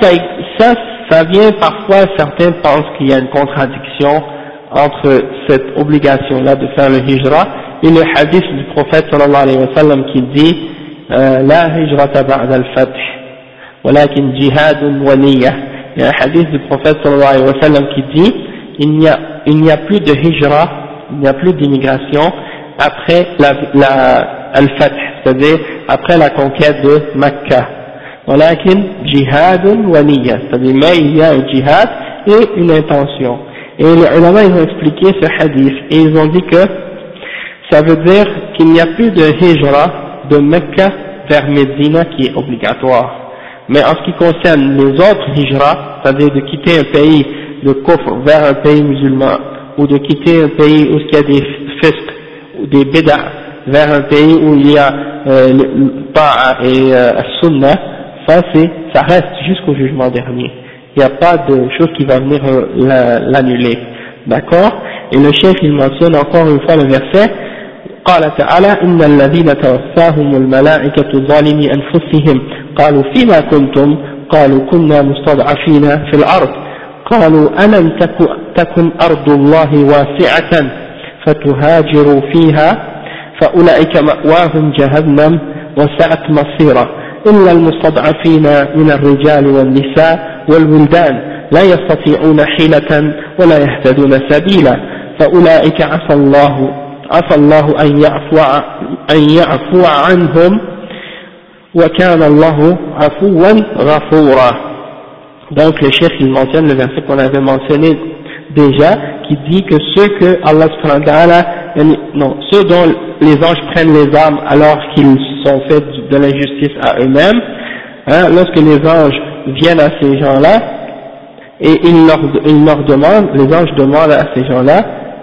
A: ça vient parfois, certains pensent qu'il y a une contradiction entre cette obligation-là de faire le hijra et le hadith du prophète sallallahu alayhi wa sallam qui dit la hijrata ba'da al-fath walakin jihadun wa niyyah. Il y a un hadith du prophète sallallahu alayhi wa sallam qui dit il n'y a plus de hijra, il n'y a plus d'immigration après al-fath, c'est-à-dire après la conquête de Mecca. Walakin jihadun wa niyya, c'est-à-dire mais il y a un jihad et une intention. Et les ulama ils ont expliqué ce hadith et ils ont dit que ça veut dire qu'il n'y a plus de hijra de Mecca vers Médina qui est obligatoire. Mais en ce qui concerne les autres hijra, c'est-à-dire de quitter un pays de kufr vers un pays musulman, ou de quitter un pays où il y a des fisq ou des bid'a vers un pays où il y a ta'a et sunnah, ça reste jusqu'au jugement dernier. Il n'y a pas de chose qui va venir l'annuler. D'accord? Et le chef il mentionne encore une fois le verset قال تعالى إن الذين توفاهم الملائكة ظالمي أنفسهم قالوا فيما كنتم قالوا كنا مستضعفين في الأرض قالوا ألم تكن أرض الله واسعة فتهاجروا فيها فأولئك مأواهم جهنم وساءت مصيرا إلا المستضعفين من الرجال والنساء والولدان لا يستطيعون حيلة ولا يهتدون سبيلا فأولئك عسى الله أن يعفو عنهم وكان الله عفوا غفورا. Donc le chef il mentionne le verset qu'on avait mentionné déjà, qui dit que ceux que Allah subhanahu wa ta'ala, ceux dont les anges prennent les armes alors qu'ils sont faits de l'injustice à eux-mêmes, hein, lorsque les anges viennent à ces gens-là et ils leur demandent, les anges demandent à ces gens-là,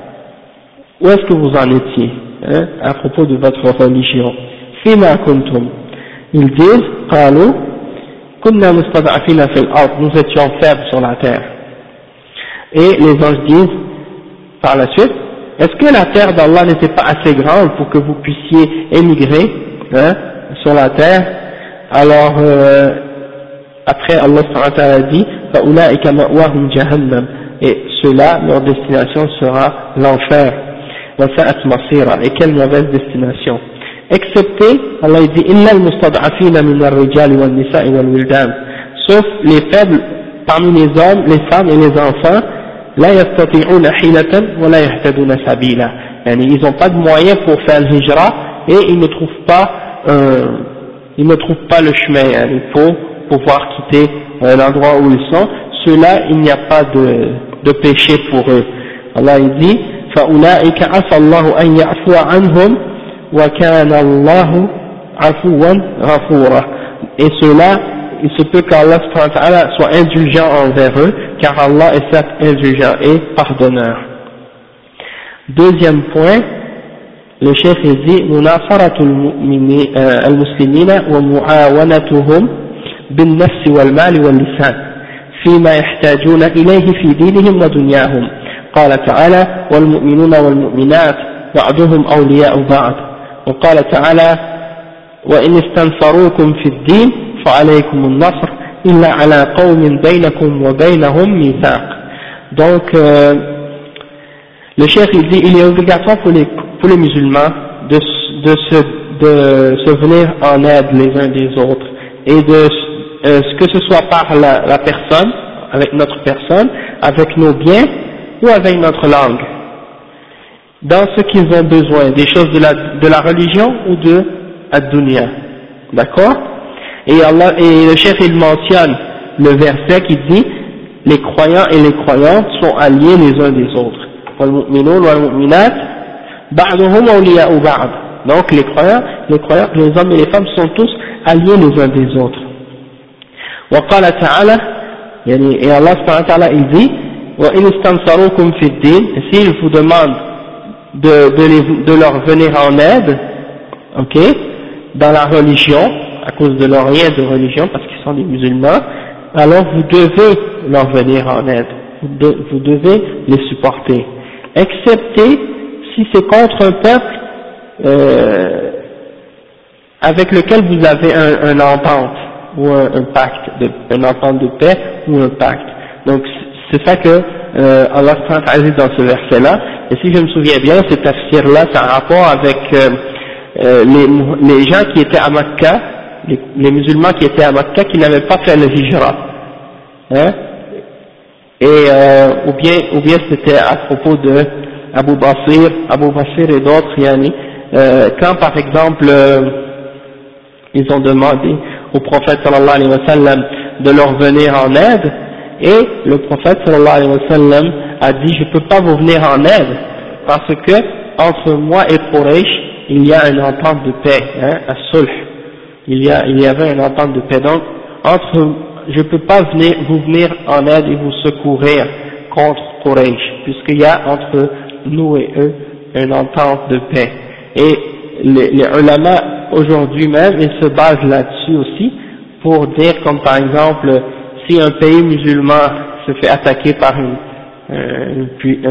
A: où est-ce que vous en étiez, hein, à propos de votre religion, fima kuntum, Ils disent, قالوا كنا مستضعفين في الأرض, nous étions faibles sur la terre. Et les anges disent par la suite, est-ce que la terre d'Allah n'était pas assez grande pour que vous puissiez émigrer sur la terre? Alors après Allah subhanahu wa ta'ala dit فَأُولَٰئِكَ مَأْوَاهُمْ جَهَنَّمْ, et ceux-là, leur destination sera l'enfer. وَسَاءَتْ مَصِيرًا, et quelle mauvaise destination. Excepté, Allah dit إِلَّا الْمُسْتَضْعَفِينَ مِنَ الرِّجَالِ وَالنِّسَاءِ وَالْوِلْدَانِ, sauf les faibles parmi les hommes, les femmes et les enfants. لا يستطيعون حيلة ولا يهتدون سبيلا, يعني ils n'ont pas de moyens pour faire le hijra et ils ne trouvent pas le chemin, yani, pour pouvoir quitter l'endroit où ils sont. Ceux-là, il n'y a pas de péché pour eux. Allah il dit فأولئك عسى الله أن يعفو عنهم وكان الله عفوا غفورا, et ceux-là, il se peut qu'Allah subhanahu wa ta'ala soit indulgent envers eux, car Allah est certes indulgent et pardonneur. Deuxième point, le chef dit مناصرة المسلمين ومعاونتهم بالنفس والمال واللسان فيما يحتاجون إليه في دينهم ودنياهم. قال تعالى والمؤمنون والمؤمنات بعضهم أولياء بعض, وقال تعالى وإن استنصروكم في الدين فعليكم النصر إلا على قوم بينكم وبينهم ميثاق. Donc le chef il dit il est obligatoire pour les musulmans de se venir en aide les uns des autres, et que ce soit par la personne, avec notre personne, avec nos biens ou avec notre langue, dans ce qu'ils ont besoin, des choses de la religion ou de ad-dunya. D'accord? Et le chef il mentionne le verset qui dit les croyants et les croyantes sont alliés les uns des autres. Donc les croyants, les hommes et les femmes sont tous alliés les uns des autres. Et Allah subhanahu wa ta'ala il dit s'ils vous demandent de leur venir en aide, ok, dans la religion, à cause de leur lien de religion, parce qu'ils sont des musulmans, alors vous devez leur venir en aide, vous devez les supporter, excepté si c'est contre un peuple avec lequel vous avez un entente, ou un pacte, une entente de paix, ou un pacte. Donc c'est ça que Allah a dit dans ce verset-là, et si je me souviens bien, cet tafsir-là, c'est un rapport avec les gens qui étaient à Makkah, les musulmans qui étaient à Makkah, qui n'avaient pas fait le hijra, hein, et ou bien c'était à propos de Abu Basir et d'autres, yani, quand par exemple ils ont demandé au prophète sallallahu alayhi wa sallam de leur venir en aide, et le prophète sallallahu alayhi wa sallam a dit je peux pas vous venir en aide parce que entre moi et Quraysh il y a une entente de paix, hein, as-sulh, il y avait une entente de paix, donc je peux pas vous venir en aide et vous secourir contre Quraysh, puisqu'il y a entre nous et eux une entente de paix. Et les ulama aujourd'hui même, ils se basent là-dessus aussi pour dire, comme par exemple, si un pays musulman se fait attaquer par un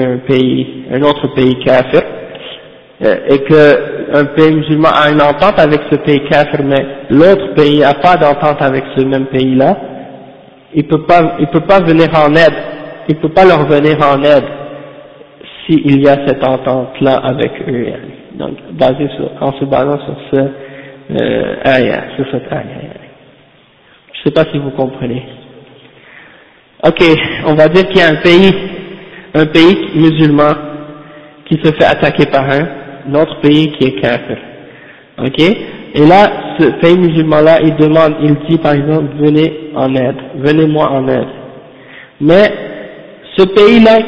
A: autre pays kafir, et que un pays musulman a une entente avec ce pays kafir, mais l'autre pays n'a pas d'entente avec ce même pays-là, il peut pas venir en aide, il peut pas leur venir en aide s'il y a cette entente-là avec eux. Donc, en se basant sur sur cette ayah. Je sais pas si vous comprenez. Ok, on va dire qu'il y a un pays musulman qui se fait attaquer par un autre pays qui est kafir. Ok, et là, ce pays musulman-là, il dit par exemple, venez-moi en aide. Mais ce pays-là,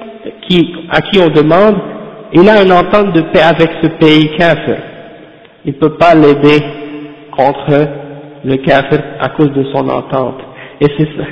A: à qui on demande, il a une entente de paix avec ce pays kafir. Il ne peut pas l'aider contre le kafir à cause de son entente. Et c'est ça.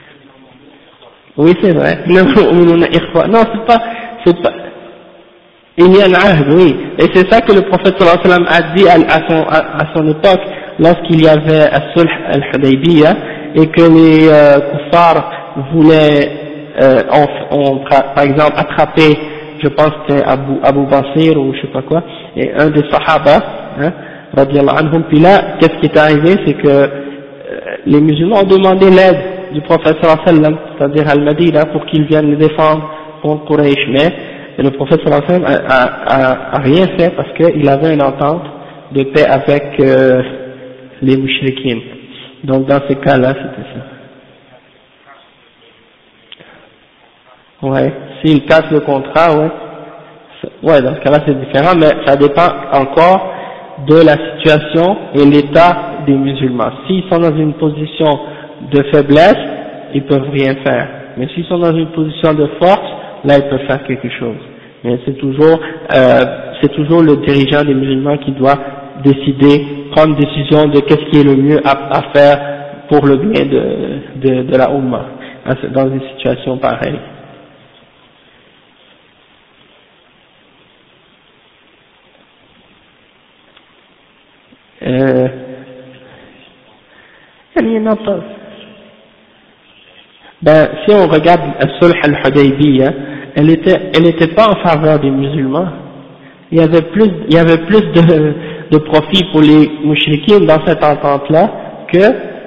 A: Oui, c'est vrai. Non, c'est pas, Il y a un ahd, oui. Et c'est ça que le prophète sallallahu alayhi wa sallam a dit à son époque, lorsqu'il y avait As-Sulh al-Hudaybiyah, et que les kuffars voulaient, par exemple, attraper, je pense que c'était Abu Basir ou je sais pas quoi, et un des Sahaba, hein, radiyallahu anhum. Puis là, qu'est-ce qui est arrivé, c'est que les musulmans ont demandé l'aide du prophète sallallahu alayhi wa sallam, c'est-à-dire Al-Madina, pour qu'il vienne les défendre contre Quraysh, mais le prophète sallallahu alayhi wa sallam a rien fait parce qu'il avait une entente de paix avec les mushrikines. Donc dans ces cas-là, c'était ça. Ouais, s'il casse le contrat, ouais, dans ce cas-là c'est différent, mais ça dépend encore de la situation et l'état des musulmans. S'ils sont dans une position de faiblesse, ils peuvent rien faire. Mais s'ils sont dans une position de force, là ils peuvent faire quelque chose. Mais c'est toujours le dirigeant des musulmans qui doit décider, prendre décision de qu'est-ce qui est le mieux à faire pour le bien de la Ummah dans une situation pareille. Si on regarde As-Sulh al-Hudaybiyah, elle était pas en faveur des musulmans. Il y avait plus de profit pour les mouchriquins dans cette entente-là que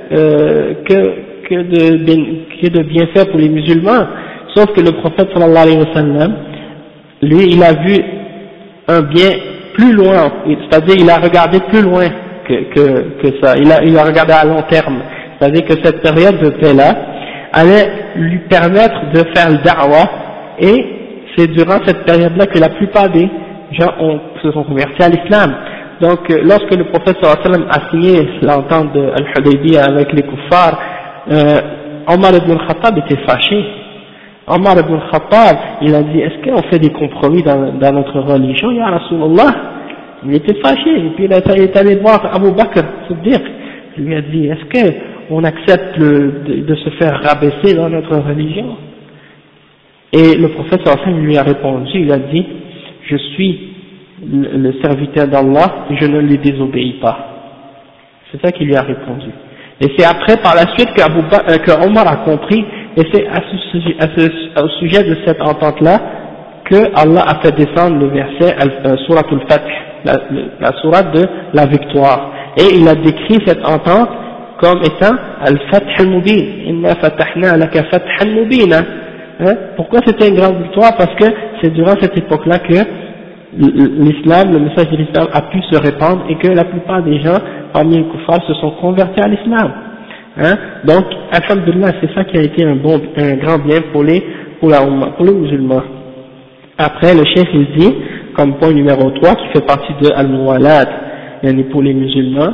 A: de bienfaits pour les musulmans. Sauf que le prophète sallallahu alayhi wa sallam, lui, il a vu un bien plus loin, c'est-à-dire il a regardé plus loin que ça. Il a regardé à long terme. C'est-à-dire que cette période de paix-là allait lui permettre de faire le da'wah, et c'est durant cette période-là que la plupart des gens se sont convertis à l'islam. Donc lorsque le prophète sallallahu alayhi wa sallam a signé l'entente de Al-Hudaybiyah avec les kuffars, Omar ibn al-Khattab était fâché. Omar ibn al-Khattab, il a dit, est-ce qu'on fait des compromis dans notre religion, ya Rasulallah? Il était fâché, et puis il est allé voir Abu Bakr, Siddiq. Il lui a dit, est-ce qu'on accepte de se faire rabaisser dans notre religion? Et le prophète sallallahu alayhi wa sallam lui a répondu, il a dit, je suis le serviteur d'Allah et je ne lui désobéis pas. C'est ça qu'il lui a répondu. Et c'est après, par la suite, que Omar a compris, et c'est au sujet de cette entente-là que Allah a fait descendre le verset Surat al-Fath, la sourate de la victoire. Et il a décrit cette entente comme étant al-Fath al-Mubin. Inna fatahna laka fathan mubina. Pourquoi c'était une grande victoire? Parce que c'est durant cette époque-là que l'islam, le message de l'islam a pu se répandre et que la plupart des gens parmi les kuffars se sont convertis à l'islam. Donc, alhamdulillah, c'est ça qui a été un grand bien pour les musulmans. Après, le chef il dit, comme point numéro 3, qui fait partie de al-muwalat, pour les musulmans,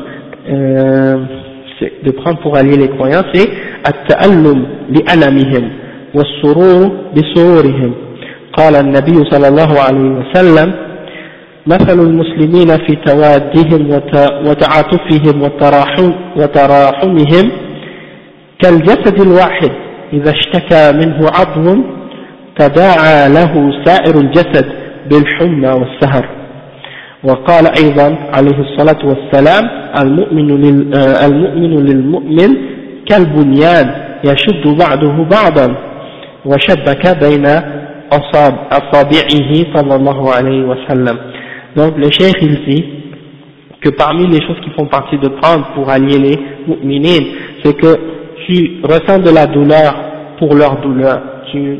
A: de prendre pour allier les croyants, c'est at-ta'allum li'alamihim was-surur bi-sururihim. قال النبي صلى الله عليه وسلم مثل المسلمين في توادهم وتعاطفهم وتراحمهم كالجسد الواحد إذا اشتكى منه عضو تداعى له سائر الجسد بالحمى والسهر. وقال أيضا عليه الصلاة والسلام المؤمن للمؤمن كالبنيان يشد بعضه بعضا وشبك بين أصابعه صلى الله عليه وسلم. Donc le cheikh il dit que parmi les choses qui font partie de prendre pour allier les mu'minines, c'est que tu ressens de la douleur pour leur douleur, tu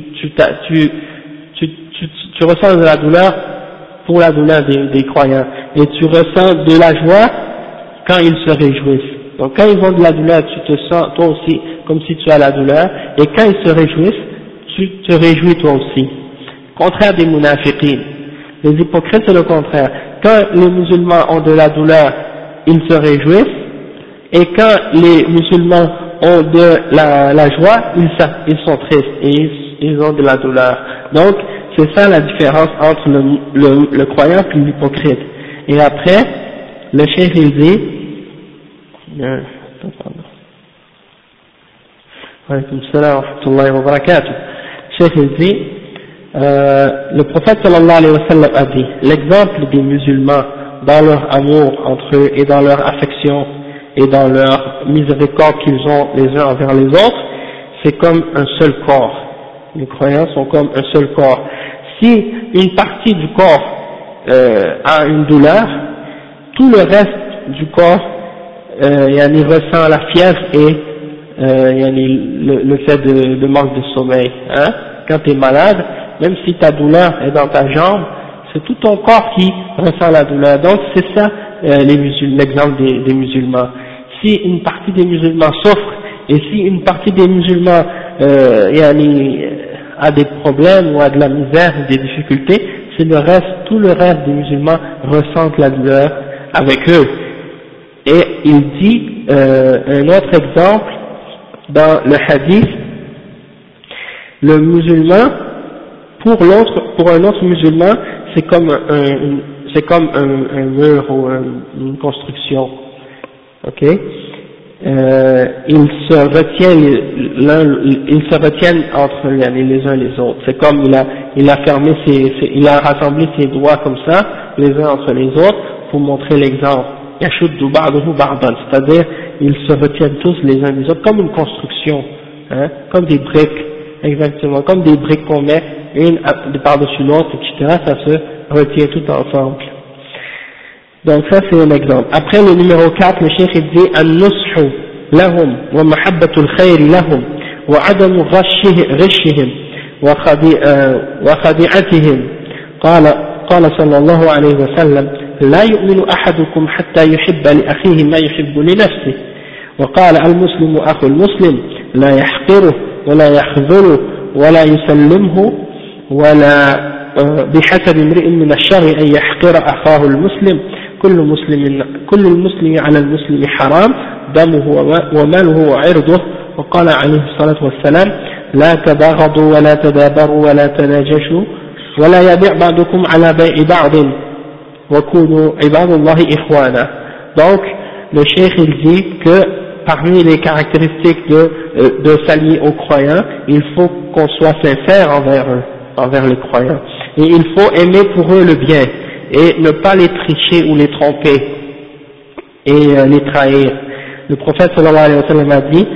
A: ressens de la douleur pour la douleur des croyants, et tu ressens de la joie quand ils se réjouissent. Donc quand ils ont de la douleur, tu te sens toi aussi comme si tu as la douleur, et quand ils se réjouissent, tu te réjouis toi aussi. Contraire des munafiqines. Les hypocrites c'est le contraire. Quand les musulmans ont de la douleur, ils se réjouissent, et quand les musulmans ont de la joie, ils sont tristes et ils ont de la douleur. Donc c'est ça la différence entre le croyant et l'hypocrite. Et après, le cheikh il dit, wa alaykum salam wa rahmatullahi wa barakatuh. Le cheikh il dit, Le prophète sallallahu alayhi wa sallam a dit, l'exemple des musulmans dans leur amour entre eux et dans leur affection et dans leur miséricorde qu'ils ont les uns envers les autres, c'est comme un seul corps. Les croyants sont comme un seul corps. Si une partie du corps a une douleur, tout le reste du corps il ressent la fièvre et le fait de manque de sommeil. Hein? Quand tu es malade, même si ta douleur est dans ta jambe, c'est tout ton corps qui ressent la douleur. Donc c'est ça l'exemple des musulmans. Si une partie des musulmans souffre et si une partie des musulmans a des problèmes ou a de la misère ou des difficultés, c'est tout le reste des musulmans ressentent la douleur avec eux. Et il dit un autre exemple dans le hadith, le musulman pour un autre musulman c'est comme un mur ou une construction, ok. Ils se retiennent entre les uns les autres. C'est comme il a rassemblé ses doigts comme ça, les uns entre les autres, pour montrer l'exemple. Yashuddu ba'duhu ba'dan, c'est-à-dire ils se retiennent tous les uns les autres, comme une construction, hein, comme des briques, exactement, comme des briques qu'on met une par-dessus l'autre, etc. Ça se retient tout ensemble. Donc ça c'est un exemple. Après le numéro 4, le cheikh il dit an-nushu lahum wa mahabbatul khayr lahum wa adamu ghashihim wa khadi'atihim. قال صلى الله عليه وسلم لا يؤمن أحدكم حتى يحب لأخيه ما يحب لنفسه. وقال المسلم أخو المسلم لا يحقره ولا يخذله ولا يسلمه ولا بحسب امرئ من الشر أن يحقر أخاه المسلم. كل المسلم على المسلم حرام دمه وماله وعرضه. وقال عليه الصلاة والسلام لا تباغضوا ولا تدابروا ولا تناجشوا ولا يبيع بعضكم على بيع بعض وكونوا عباد الله إخوانا. Donc le cheikh il dit que parmi les caractéristiques de s'allier aux croyants, il faut qu'on soit sincère envers eux, envers les croyants, et il faut aimer pour eux le bien et ne pas les tricher ou les tromper et les trahir. Le prophète sallallahu alayhi wa sallam a dit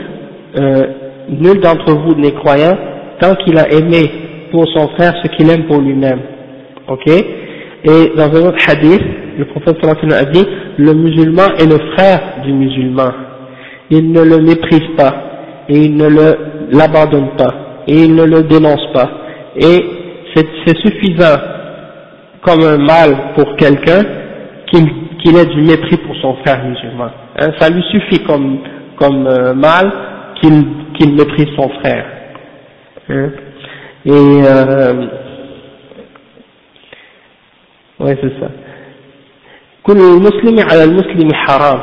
A: nul d'entre vous n'est croyant tant qu'il a aimé pour son frère ce qu'il aime pour lui-même. Ok? Et dans un autre hadith, le prophète sallallahu alayhi wa sallam a dit le musulman est le frère du musulman. Il ne le méprise pas et il ne l'abandonne pas et il ne le dénonce pas. Et c'est suffisant comme un mal pour quelqu'un qu'il ait du mépris pour son frère musulman. Hein, ça lui suffit comme mal qu'il méprise son frère. Hein. Et ouais, c'est ça. كل المسلم على المسلم حرام.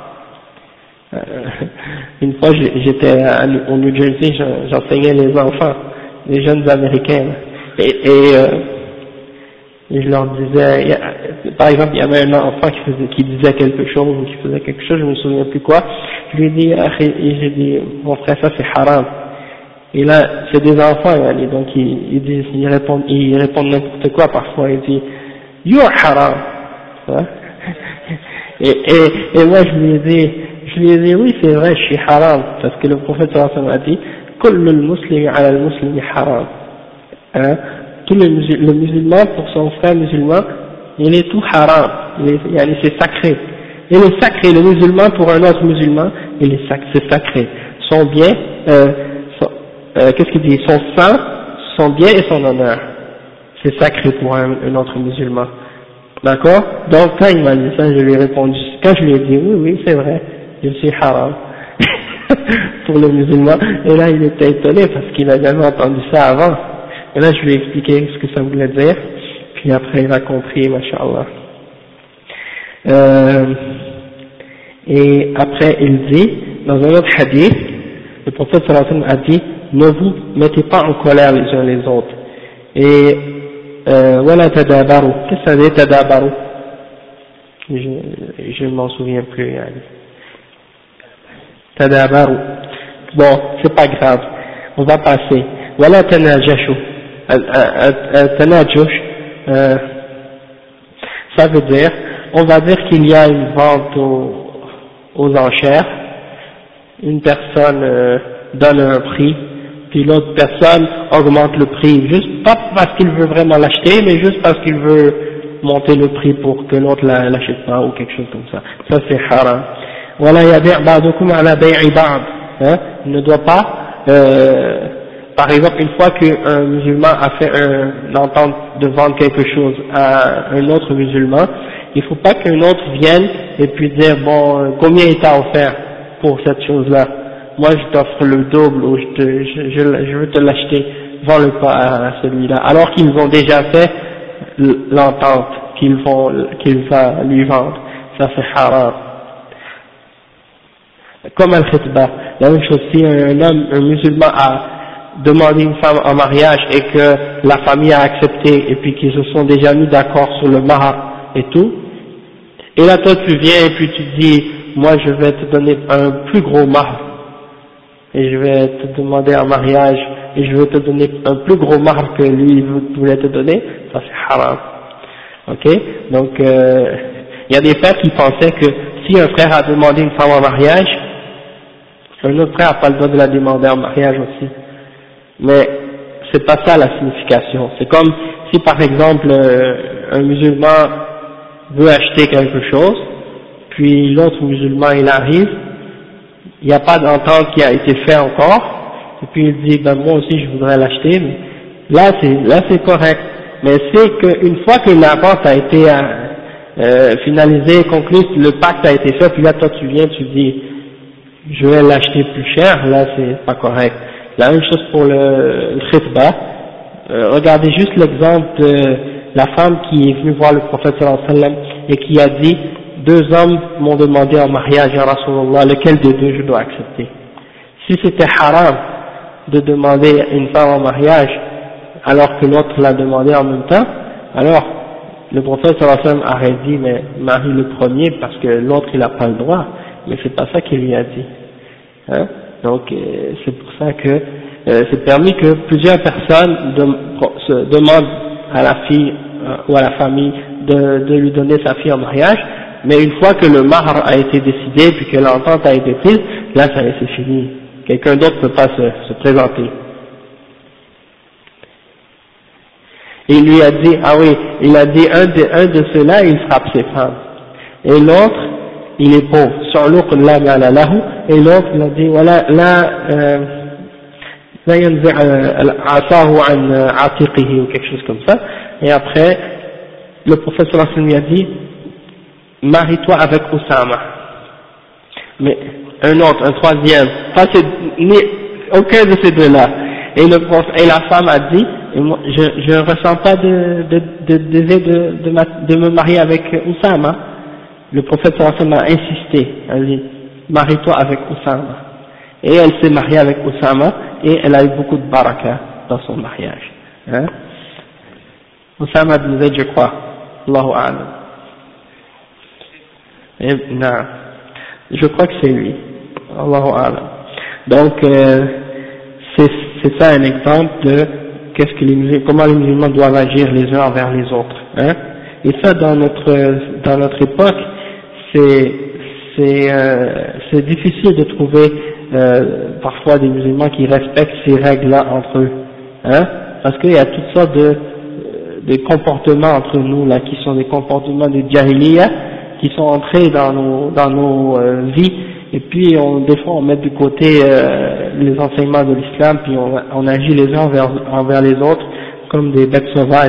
A: Une fois j'étais au New Jersey, j'enseignais les enfants, les jeunes américains, et je leur disais, par exemple il y avait un enfant qui disait quelque chose ou qui faisait quelque chose, je me souviens plus quoi, je lui ai dit, j'ai dit mon frère ça c'est haram. Et là c'est des enfants, donc ils répondent n'importe quoi parfois, ils disent you're haram. Et moi je lui ai dit oui c'est vrai je suis haram, parce que le prophète sallallahu alayhi wa sallam a dit كل المسلم على المسلم حرام. Hein? Tout le musulman pour son frère musulman il est tout haram, c'est sacré. Il est sacré, le musulman pour un autre musulman c'est sacré. Son bien, qu'est-ce qu'il dit, son sang, son bien et son honneur, c'est sacré pour un autre musulman. D'accord? Donc quand il m'a dit ça, je lui ai répondu, quand je lui ai dit oui c'est vrai, je suis haram pour le musulman, et là il était étonné parce qu'il n'a jamais entendu ça avant. Et là je lui ai expliqué ce que ça voulait dire, puis après il a compris, masha'Allah. Et après il dit, dans un autre hadith, le prophète sallallahu alayhi wa sallam a dit, ne vous mettez pas en colère les uns les autres. Et wala tadabaru. Qu'est-ce que ça veut dire tadabaru? Je ne m'en souviens plus. Tadabaru. Bon, c'est pas grave. On va passer. Wala tanajashu. Tanajush, ça veut dire, on va dire qu'il y a une vente aux enchères, une personne donne un prix, puis l'autre personne augmente le prix, juste pas parce qu'il veut vraiment l'acheter, mais juste parce qu'il veut monter le prix pour que l'autre l'achète pas ou quelque chose comme ça. Ça c'est haram. Voilà, yabi' ba'dukum ala bay'i ba'd. Il ne doit pas, par exemple, une fois qu'un musulman a fait une entente de vendre quelque chose à un autre musulman, il ne faut pas qu'un autre vienne et puis dire bon, combien il t'a offert pour cette chose-là. Moi je t'offre le double ou je veux te l'acheter, vends-le pas à celui-là. Alors qu'ils ont déjà fait l'entente qu'il va lui vendre. Ça c'est haram. Comme al-khitba, la même chose, si un musulman a demandé une femme en mariage et que la famille a accepté et puis qu'ils se sont déjà mis d'accord sur le mahar et tout, et là toi tu viens et puis tu dis moi je vais te donner un plus gros mahar et je vais te demander en mariage et je vais te donner un plus gros mahar que lui voulait te donner, ça c'est haram. Ok, donc il y a des frères qui pensaient que si un frère a demandé une femme en mariage, un autre frère n'a pas le droit de la demander en mariage aussi. Mais c'est pas ça la signification. C'est comme si par exemple un musulman veut acheter quelque chose, puis l'autre musulman il arrive, il n'y a pas d'entente qui a été faite encore, et puis il dit ben moi aussi je voudrais l'acheter, mais là c'est correct. Mais c'est qu'une fois que la vente a été finalisée, conclue, le pacte a été fait, puis là toi tu viens, tu dis je vais l'acheter plus cher, là c'est pas correct. La même chose pour le khitba. Regardez juste l'exemple de la femme qui est venue voir le prophète sallallahu alayhi wa sallam et qui a dit deux hommes m'ont demandé en mariage à Rasulullah, lequel des deux je dois accepter. Si c'était haram de demander une femme en mariage alors que l'autre l'a demandé en même temps, alors le prophète sallallahu alayhi wa sallam aurait dit mais marie le premier parce que l'autre il n'a pas le droit, mais c'est pas ça qu'il lui a dit. Hein? Donc c'est pour ça que c'est permis que plusieurs personnes se demandent à la fille ou à la famille de lui donner sa fille en mariage, mais une fois que le mahar a été décidé puis que l'entente a été prise, là ça c'est fini. Quelqu'un d'autre ne peut pas se présenter. Et il lui a dit, ah oui, il a dit un de ceux-là il frappe ses femmes, et l'autre il est pauvre, et l'autre il a dit voilà la yanzi' asahu an atiqihi ou quelque chose comme ça, et après le prophète sallallahu alayhi wa sallam lui a dit marie-toi avec Oussama, mais un autre, un troisième, aucun de ces deux-là, et la femme a dit et moi, je ne ressens pas de désir de me marier avec Oussama. Le prophète sallallahu alayhi wa sallam a insisté, elle a dit marie-toi avec Oussama, et elle s'est mariée avec Oussama et elle a eu beaucoup de baraka dans son mariage. Hein? Oussama ibn Zayd, je crois. Allahu a'lam. Non, je crois que c'est lui. Allahu a'lam. Donc c'est ça un exemple de comment les musulmans doivent agir les uns envers les autres. Hein? Et ça dans notre époque, c'est difficile de trouver parfois des musulmans qui respectent ces règles-là entre eux, hein, parce qu'il y a toutes sortes de comportements entre nous là qui sont des comportements de jahiliya qui sont entrés dans nos vies, et puis des fois on met de côté les enseignements de l'islam, puis on agit les uns envers les autres comme des bêtes sauvages.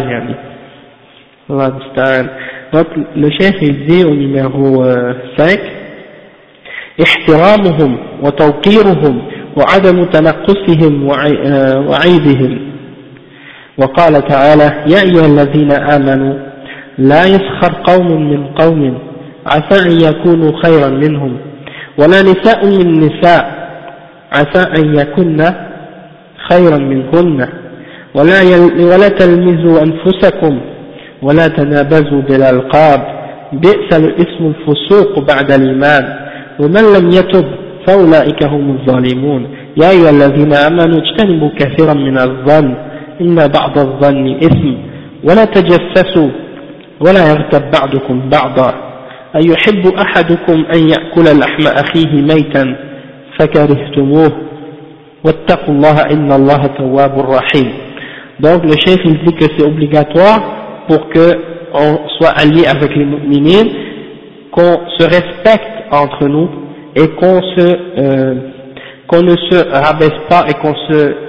A: Donc le chef il dit au numéro 5 احترامهم وتوقيرهم وعدم تنقصهم وعيبهم. وقال تعالى يا أيها الذين آمنوا لا يسخر قوم من قوم عسى أن يكونوا خيرا منهم ولا نساء من نساء عسى أن يكن خيرا منهن ولا تلمزوا أنفسكم ولا تنابزوا بالألقاب بئس الاسم الفسوق بعد الإيمان ومن لم يتب فأولئك هم الظالمون يا أيها الذين آمنوا اجتنبوا كثيرا من الظن إن بعض الظن إثم ولا تجسسوا ولا يغتب بعضكم بعضا أيحب أحدكم أن يأكل لحم أخيه ميتا فكرهتموه واتقوا الله إن الله تواب رحيم. Donc le chef il dit que c'est obligatoire pour que on soit allié avec les mu'minines, qu'on se respecte entre nous et qu'on ne se rabaisse pas et qu'on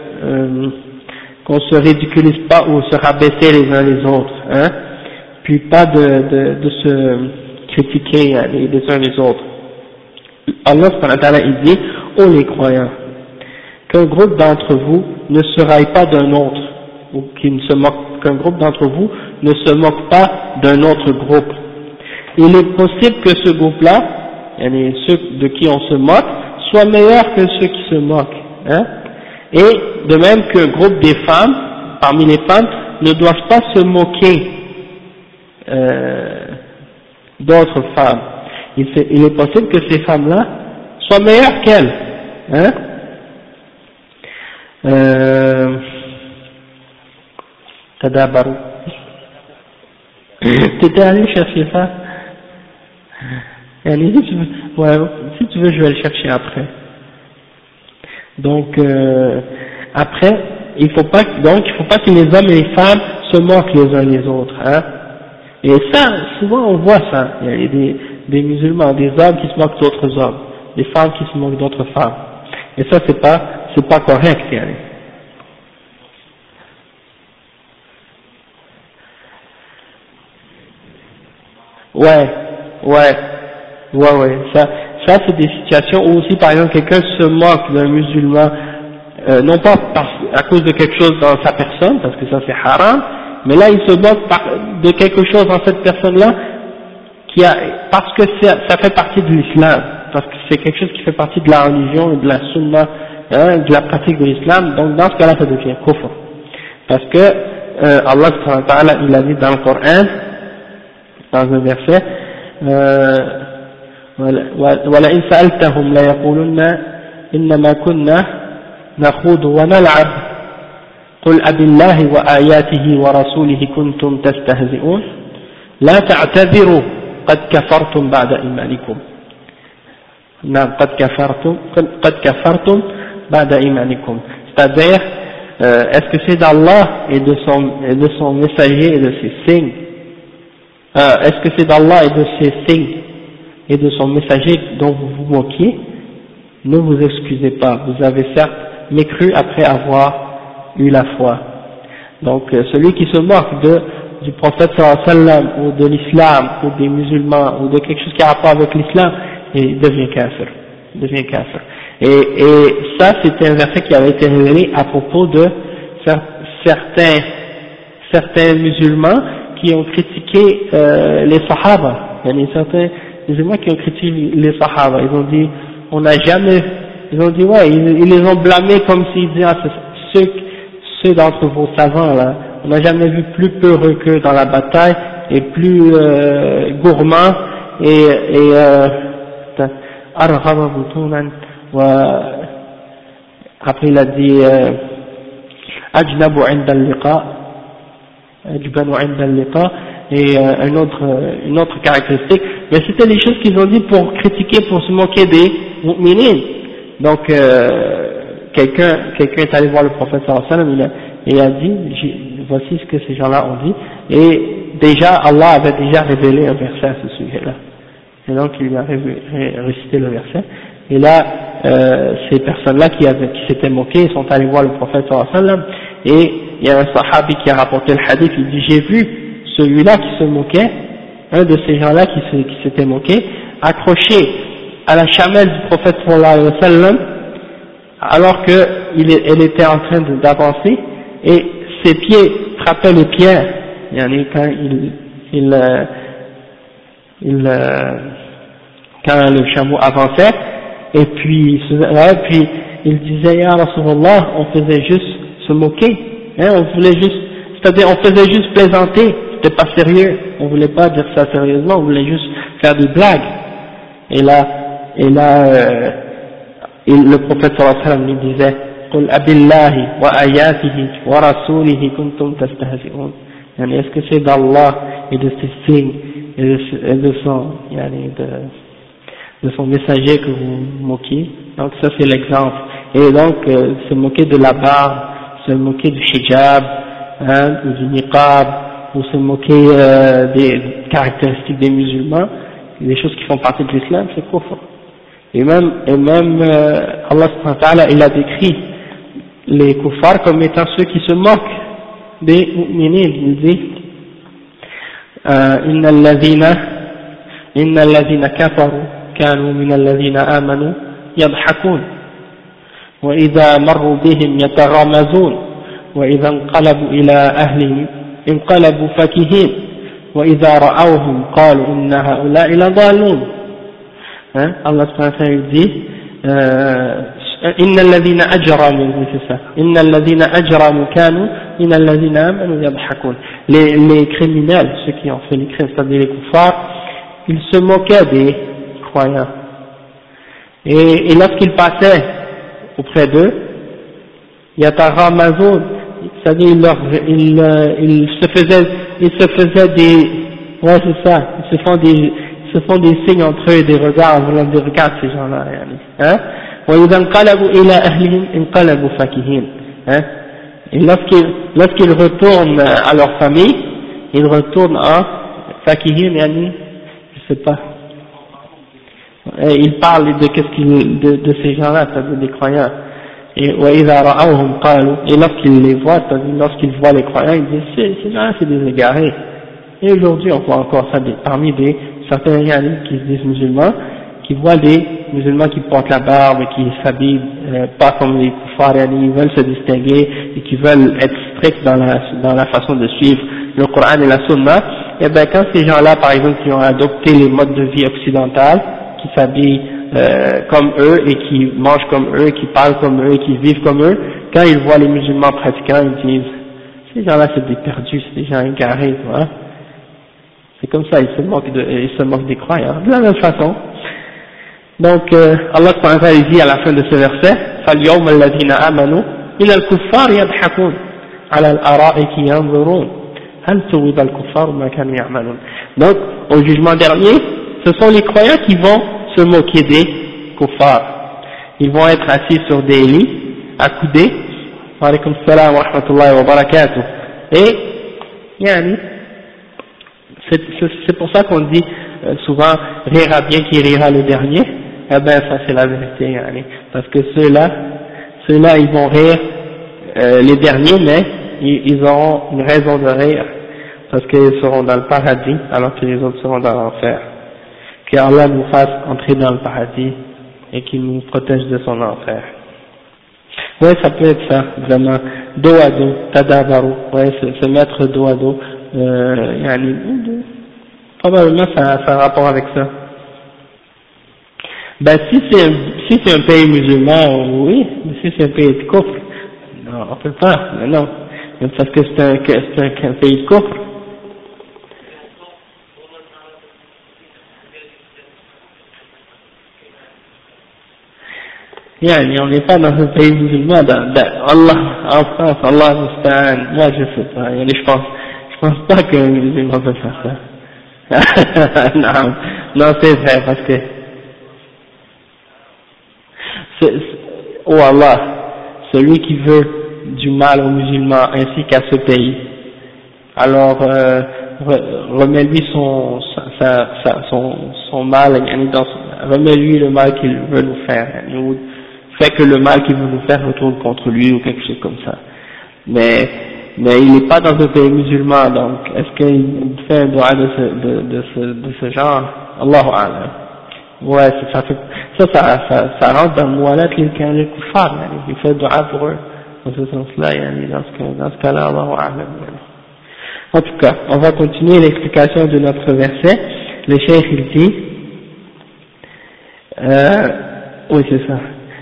A: se ridiculise pas ou se rabaisser les uns les autres, hein, puis pas de se critiquer les uns les autres. Allah subhanahu wa ta'ala il dit, ô les croyants, qu'un groupe d'entre vous ne se raille pas d'un autre, ou qu'un groupe d'entre vous ne se moque pas d'un autre groupe. Il est possible que ce groupe-là, ceux de qui on se moque, soit meilleur que ceux qui se moquent, hein. Et de même qu'un groupe des femmes, parmi les femmes, ne doivent pas se moquer d'autres femmes. Il est possible que ces femmes-là soient meilleures qu'elles, hein. Tadabaru. T'étais allé chercher ça? Allez, si tu veux, je vais le chercher après. Donc, après, il faut pas que les hommes et les femmes se moquent les uns les autres, hein. Et ça, souvent on voit ça. Il y a des musulmans, des hommes qui se moquent d'autres hommes, des femmes qui se moquent d'autres femmes. Et ça, c'est pas correct, yani. Ouais, ça c'est des situations où aussi par exemple quelqu'un se moque d'un musulman, non pas à cause de quelque chose dans sa personne, parce que ça c'est haram, mais là il se moque de quelque chose dans cette personne-là parce que ça fait partie de l'islam, parce que c'est quelque chose qui fait partie de la religion et de la sunna, hein, de la pratique de l'islam, donc dans ce cas-là ça devient kufr. Parce que Allah subhanahu wa ta'ala il a dit dans le Coran, dans un verset, وَلَئِنْ سَأَلْتَهُمْ لَيَقُولُنَّ إِنَّمَا كُنَّا نَخُوضُ وَنَلْعَبُ قُلْ أَبِاللَّهِ وَآيَاتِهِ وَرَسُولِهِ كُنْتُمْ تَسْتَهْزِئُونَ لَا تَعْتَذِرُوا قَدْ كَفَرْتُمْ بَعْدَ إِيمَانِكُمْ. نعم قد كفرتم بعد إيمانكم. C'est-à-dire, est-ce que c'est d'Allah et de son messager et de ses signes? Est-ce que c'est d'Allah et de ses signes et de son messager dont vous vous moquiez? Ne vous excusez pas, vous avez certes mécru après avoir eu la foi. Donc celui qui se moque du prophète sallallahu alayhi wa sallam ou de l'islam ou des musulmans ou de quelque chose qui a rapport avec l'islam, il devient kafir. Et ça c'était un verset qui avait été révélé à propos de certains musulmans qui ont critiqué les Sahaba. Il y a certains musulmans qui ont critiqué les Sahaba. Ils ont dit, ils les ont blâmés comme s'ils disaient, ceux d'entre vos savants là, on n'a jamais vu plus peureux qu'eux dans la bataille et plus gourmands et après il a dit ajnabu 'inda al-liqa, ajbanu 'inda al-liqa, et une autre caractéristique, mais c'était les choses qu'ils ont dit pour critiquer, pour se moquer des mu'minines. Donc quelqu'un est allé voir le prophète sallallahu alayhi wa sallam, il a dit, voici ce que ces gens-là ont dit, et déjà Allah avait déjà révélé un verset à ce sujet-là, et donc il lui a récité le verset, et là ces personnes-là qui s'étaient moquées sont allées voir le prophète sallallahu alayhi wa sallam, et il y a un sahabi qui a rapporté le hadith, il dit, j'ai vu celui-là qui se moquait, un de ces gens-là qui s'était moqué, accroché à la chamelle du prophète sallallahu alayhi wa sallam, alors qu'elle était en train d'avancer, et ses pieds frappaient les pierres, quand quand le chameau avançait, et puis il disait, Ya Rasulallah, on faisait juste se moquer, on voulait juste, c'est-à-dire on faisait juste plaisanter, c'était pas sérieux, on voulait pas dire ça sérieusement, on voulait juste faire des blagues. Et là, le prophète sallallahu alayhi wa sallam lui disait, قل أبي الله وآياته ورسوله كنتم تستهزئون. Est-ce que c'est d'Allah et de ses signes et de son messager que vous moquez? Donc ça c'est l'exemple. Et donc se moquer de la barbe, se moquer du hijab, ou du niqab, ou se moquer des caractéristiques des musulmans, des choses qui font partie de l'islam, c'est kufr. Et même Allah subhanahu wa ta'ala, il a décrit les kuffars comme étant ceux qui se moquent des mu'minines. Il dit إن الذين كفروا كانوا من الذين آمنوا يضحكون وإذا مروا بهم يتغامزون وإذا انقلبوا إلى أهلهم انقلبوا فكهين وإذا رأوهم قالوا إن هؤلاء لضالون. Allah subhanahu wa ta'ala dit إن الذين أجرموا كانوا من الذين آمنوا يضحكون. Les criminels, ceux qui ont fait les crimes, c'est-à-dire les kuffars, ils se moquaient des croyants. Et lorsqu'ils passaient auprès d'eux, yataghamazun, c'est-à-dire ils se faisaient des, ouais c'est ça, ils se font des signes entre eux et des regards, des regards ces gens-là, وإذا انقلبوا إلى أهلهم انقلبوا فكهين. Et lorsqu'ils retournent à leur famille, ils retournent en fakihin, je sais pas. Et ils parlent de ces gens-là, c'est-à-dire des croyants. Et lorsqu'ils les voient, c'est-à-dire lorsqu'ils voient les croyants, ils disent ces gens-là c'est des égarés. Et aujourd'hui on voit encore ça parmi certains qui se disent musulmans, qui voient des musulmans qui portent la barbe et qui s'habillent pas comme les kuffars, ils veulent se distinguer et qui veulent être stricts dans la façon de suivre le Coran et la Sunna. Et bien quand ces gens-là, par exemple, qui ont adopté les modes de vie occidentaux, qui s'habillent comme eux et qui mangent comme eux, qui parlent comme eux et qui vivent comme eux, quand ils voient les musulmans pratiquants, ils disent ces gens-là c'est des perdus, c'est des gens égarés, voilà. C'est comme ça, ils se moquent des croyants. De la même façon. Donc, Allah subhanahu wa ta'ala dit à la fin de ce verset, فَالْيَوْمَ الَّذِينَ آمَنُوا إِلَى الْكُفَّارِ يَضْحَكُونَ عَلَى الْأَرَائِكِ يَنظُرُونَ هَلْ ثُوِّبَ الْكُفَّارُ مَا كَانُوا يَعْمَلُونَ. Donc, au jugement dernier, ce sont les croyants qui vont se moquer des kuffars. Ils vont être assis sur des lits, accoudés. Wa alaykum salam wa rahmatullahi wa barakatuh. Et, c'est pour ça qu'on dit souvent rira bien qui rira le dernier. Eh ben ça c'est la vérité, parce que ceux-là ils vont rire les derniers, mais ils auront une raison de rire parce qu'ils seront dans le paradis alors que les autres seront dans l'enfer. Qu'Allah nous fasse entrer dans le paradis et qu'il nous protège de son enfer. Ouais, ça peut être ça, vraiment, dos à dos, tadabaru, ouais, se mettre dos à dos, probablement ça a un rapport avec ça. Ben si c'est un pays musulman, oui, mais si c'est un pays de kufr, non, on peut pas, mais non, parce que c'est un pays de kufr. On n'est pas dans un pays musulman, Allah, en France, Allah musta'an, moi je sais pas, je pense pas qu'un musulman peut faire ça. non, c'est vrai, parce que oh Allah, celui qui veut du mal aux musulmans ainsi qu'à ce pays, alors remets-lui son mal, remets-lui le mal qu'il veut nous faire, fait que le mal qu'il veut nous faire retourne contre lui ou quelque chose comme ça. Mais il n'est pas dans un pays musulman, donc est-ce qu'il fait un doigt de ce genre? Allahu a'lam. Ouais, ça rentre dans le mu'alat les kuffar, il fait doigt pour eux, dans ce sens-là, dans ce cas-là, Allahu a'lam. En tout cas, on va continuer l'explication de notre verset. Le cheikh il dit, oui c'est ça.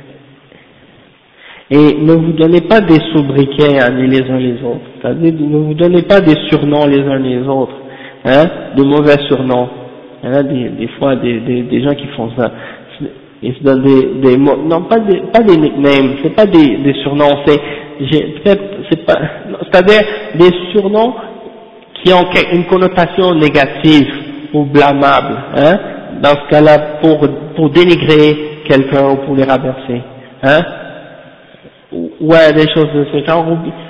A: Et ne vous donnez pas des sobriquets les uns les autres, c'est-à-dire ne vous donnez pas des surnoms les uns les autres, de mauvais surnoms. Il y en a des fois des gens qui font ça. Ils se donnent des mots, non pas des nicknames, c'est pas des surnoms, c'est-à-dire des surnoms qui ont une connotation négative ou blâmable, hein, dans ce cas-là pour dénigrer quelqu'un ou pour les rabaisser, hein, ouais, des choses de ce genre,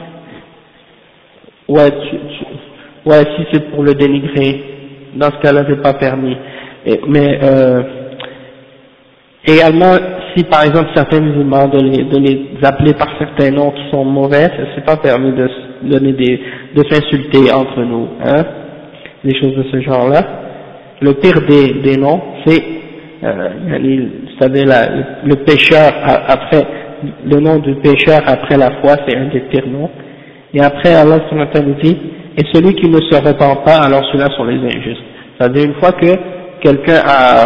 A: ouais, ouais, si c'est pour le dénigrer, dans ce cas-là c'est pas permis, mais également, si par exemple certains musulmans de les appeler par certains noms qui sont mauvais, c'est pas permis de donner de s'insulter entre nous, hein, des choses de ce genre-là. Le pire des noms, c'est, c'est-à-dire le pécheur après, le nom du pécheur après la foi, c'est un des pires noms. Et après, Allah subhanahu wa ta'ala dit, et celui qui ne se repent pas, alors ceux-là sont les injustes. C'est-à-dire une fois que quelqu'un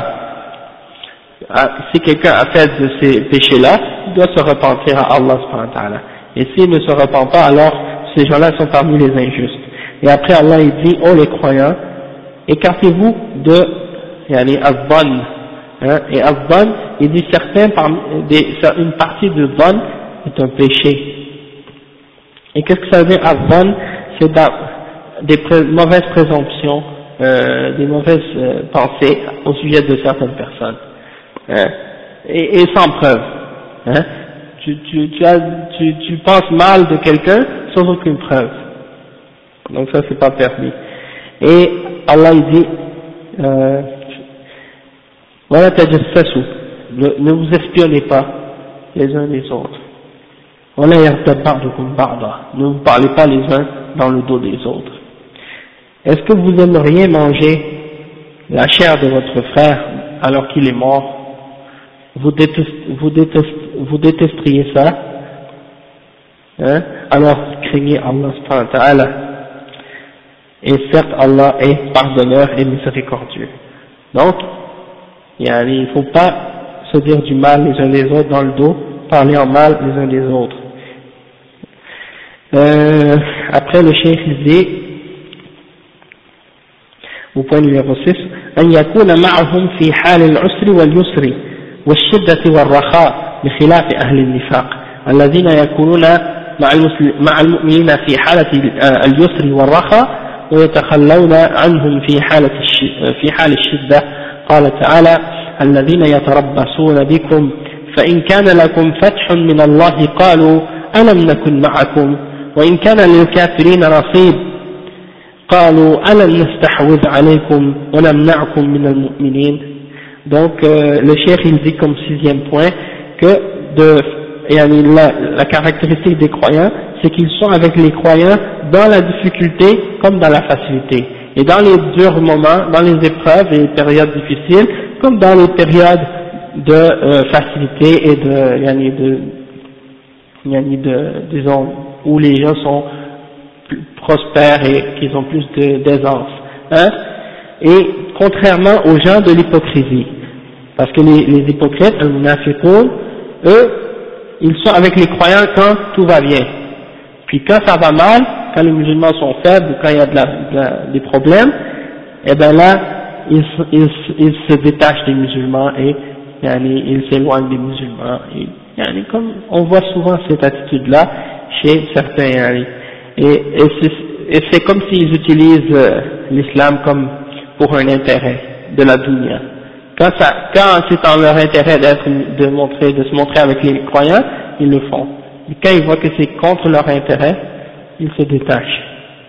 A: si quelqu'un a fait de ces péchés-là, il doit se repentir à Allah subhanahu wa ta'ala. Et s'il ne se repent pas, alors ces gens-là sont parmi les injustes. Et après Allah il dit, oh les croyants, écartez-vous de az-zann, hein, et az-zann, il dit une partie de zann est un péché. Et qu'est-ce que ça veut dire az-zann? C'est des mauvaises présomptions, des mauvaises pensées au sujet de certaines personnes. Hein, et sans preuve, hein, tu penses mal de quelqu'un sans aucune preuve, donc ça c'est pas permis. Et Allah il dit voilà, ne vous espionnez pas les uns les autres, voilà, ne vous parlez pas les uns dans le dos des autres. Est-ce que vous aimeriez manger la chair de votre frère alors qu'il est mort? Vous détesteriez ça, hein? Alors craignez Allah subhanahu wa ta'ala, et certes Allah est pardonneur et miséricordieux. Donc il ne faut pas se dire du mal les uns des autres dans le dos, parler en mal les uns des autres. Après le cheikh dit au point numéro 6, أن يكون معهم في حال العسر واليسر والشدة والرخاء بخلاف أهل النفاق الذين يكونون مع المؤمنين في حالة اليسر والرخاء ويتخلون عنهم في حال الشدة. قال تعالى الذين يتربصون بكم فإن كان لكم فتح من الله قالوا ألم نكن معكم وإن كان للكافرين نصيب قالوا ألم نستحوذ عليكم ونمنعكم من المؤمنين. Donc le cheikh il dit comme sixième point que la caractéristique des croyants, c'est qu'ils sont avec les croyants dans la difficulté comme dans la facilité, et dans les durs moments, dans les épreuves et les périodes difficiles, comme dans les périodes de facilité et disons où les gens sont plus prospères et qu'ils ont plus d'aisance, hein. Et contrairement aux gens de l'hypocrisie, parce que les hypocrites, les munafiqoun, eux, ils sont avec les croyants quand tout va bien. Puis quand ça va mal, quand les musulmans sont faibles, quand il y a des problèmes, et ben là, ils se détachent des musulmans et ils s'éloignent des musulmans. Et comme on voit souvent cette attitude-là chez certains, et c'est comme s'ils utilisent l'islam comme pour un intérêt de la dunya. Quand c'est en leur intérêt de se montrer avec les croyants, ils le font. Et quand ils voient que c'est contre leur intérêt, ils se détachent.